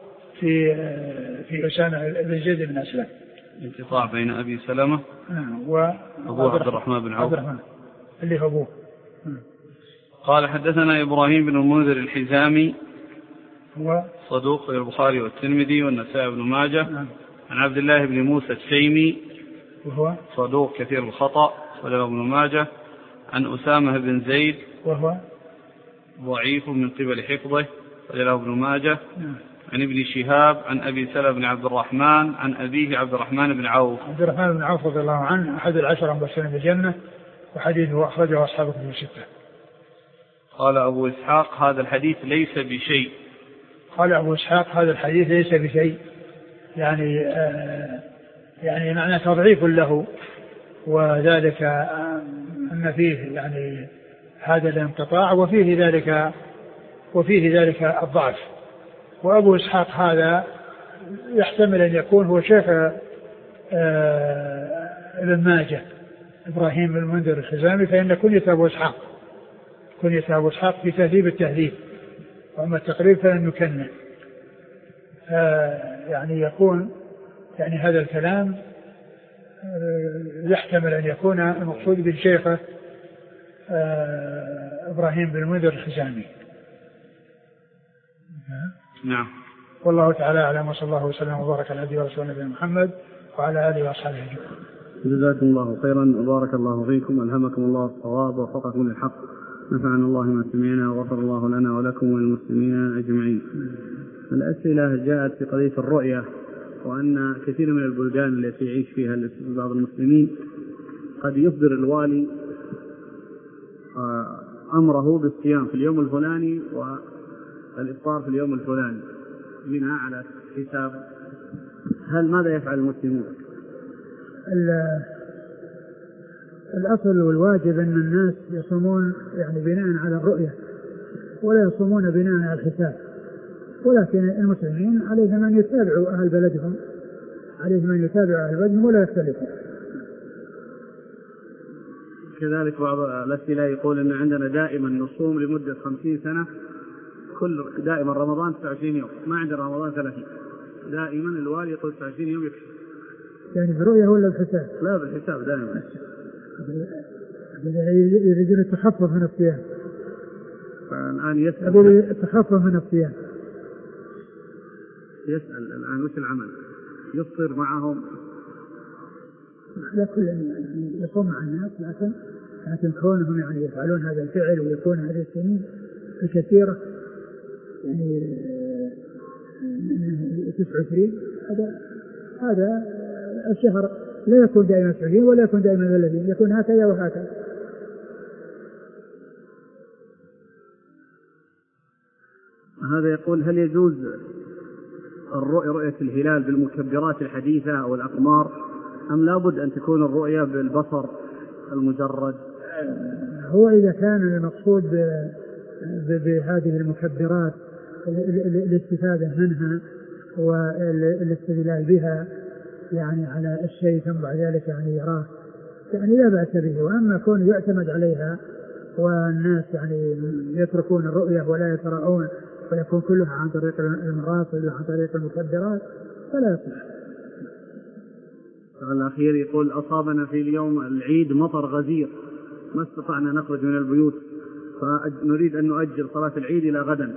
Speaker 2: في أسامة بن زيد بن أسلم.
Speaker 1: انقطاع بين أبي سلمة وأبو عبد الرحمن بن عوف
Speaker 2: اللي هو أبوه.
Speaker 1: قال حدثنا إبراهيم بن المنذر الحزامي
Speaker 2: هو
Speaker 1: صدوق البخاري والترمذي والنسائي وابن ماجه. عن عبد الله بن موسى التيمي
Speaker 2: وهو
Speaker 1: صدوق كثير الخطأ وله ابن ماجه. عن أسامة بن زيد
Speaker 2: وهو
Speaker 1: ضعيف من قبل حفظه وله ابن ماجه. عن ابن شهاب عن أبي سلمة بن عبد الرحمن عن أبيه عبد الرحمن بن عوف.
Speaker 2: عبد الرحمن بن عوف رضي الله عنه أحد العشرة المبشرين بالجنة، وحديثه أخرجه أصحاب الكتب الستة.
Speaker 1: قال أبو إسحاق هذا الحديث ليس بشيء.
Speaker 2: قال أبو إسحاق هذا الحديث ليس بشيء، يعني معنى تضعيف له، وذلك أن فيه يعني هذا الانقطاع وفيه ذلك الضعف. وأبو إسحاق هذا يحتمل أن يكون هو شيخ ابن ماجه إبراهيم بن المنذر الحزامي، فإن كنية أبو إسحاق في تهذيب التهذيب، وأما التقريب فلن يكنه. يعني يكون يعني هذا الكلام يحتمل أن يكون المقصود بالشيخ إبراهيم بن المنذر الحزامي.
Speaker 1: نعم.
Speaker 2: والله تعالى أعلم، وصلى الله وسلم وبارك على نبينا ورسولنا نبينا محمد وعلى آله وأصحابه أجمعين.
Speaker 1: جزاكم الله خيرا وبارك الله فيكم، ألهمكم الله الصواب ووفقكم للحق، نفعنا الله ما سمعنا وغفر الله لنا ولكم وللمسلمين أجمعين. الأسئلة جاءت في قضية الرؤية، وأن كثير من البلدان التي يعيش فيها بعض المسلمين قد يصدر الوالي أمره بالصيام في اليوم الفلاني والإفطار في اليوم الفلاني بناء على حساب. ماذا يفعل المسلمون؟
Speaker 2: الأصل والواجب أن الناس يصومون يعني بناء على الرؤية ولا يصومون بناء على الحساب، ولكن المسلمين عليهم أن يتابعوا أهل بلدهم، ولا يختلفوا.
Speaker 1: كذلك بعض الأسئلة يقول أن عندنا دائما نصوم لمدة 50 سنة، دائما رمضان 29 يوم، ما عندنا رمضان 30، دائما الوالي يقول 29 يوم يكفي.
Speaker 2: يعني بالرؤية ولا بالحساب؟
Speaker 1: لا بالحساب دائما.
Speaker 2: يريدون التخفف من الصيام.
Speaker 1: فالآن يسأل
Speaker 2: التخفف من الصيام.
Speaker 1: يسأل الآن وش العمل؟ يفطر معهم؟
Speaker 2: لا، كل يصوم مع الناس، لكن كونهم يعني يفعلون هذا الفعل ويكون هذه السنين كثيرة، يعني 29، هذا الشهر لا يكون دائما 90 ولا يكون دائما 30، يكون هكذا وهكذا.
Speaker 1: هذا يقول: هل يجوز رؤية الهلال بالمكبرات الحديثة أو الأقمار، أم لابد أن تكون الرؤية بالبصر المجرد؟
Speaker 2: هو إذا كان المقصود بهذه المكبرات الاستفادة منها والاستدلال بها يعني على الشيء ثم بعد ذلك يعني يراه، يعني لا بأس به. وأما كون يعتمد عليها والناس يعني يتركون الرؤية ولا يتراءون ويكون كلها عن طريق المراصد ولا عن طريق المكبرات فلا يصح.
Speaker 1: الأخير يقول: أصابنا في اليوم العيد مطر غزير، ما استطعنا نخرج من البيوت، فنريد أن نؤجل صلاة العيد إلى غدا.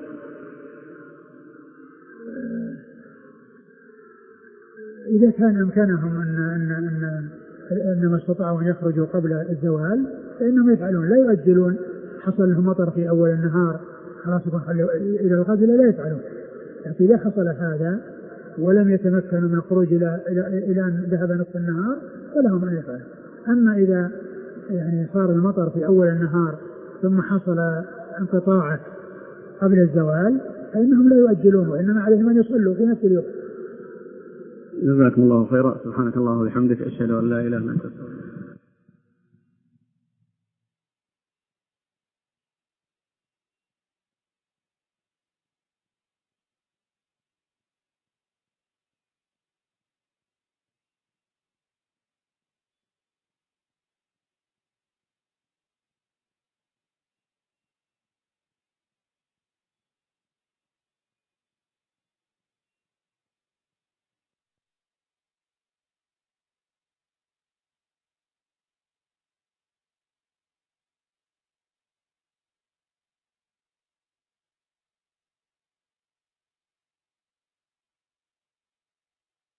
Speaker 2: إذا كان أمكانهم أن ما استطاعوا أن يخرجوا قبل الزوال فإنهم يفعلون، لا يؤجلون. حصل لهم مطر في أول النهار خلاص إلى الغد لا يفعلون، لكن إذا حصل هذا ولم يتمكنوا من الخروج إلى أن ذهب نصف النهار فلهم أن يفعلوا. أما إذا يعني صار المطر في أول النهار ثم حصل انقطاعه قبل الزوال فإنهم لا يؤجلون، وإنما عليهم أن يصلوا في نفس اليوم.
Speaker 1: جزاكم الله خيرا. سبحانك اللهم وبحمدك، أشهد أن لا إله إلا أنت.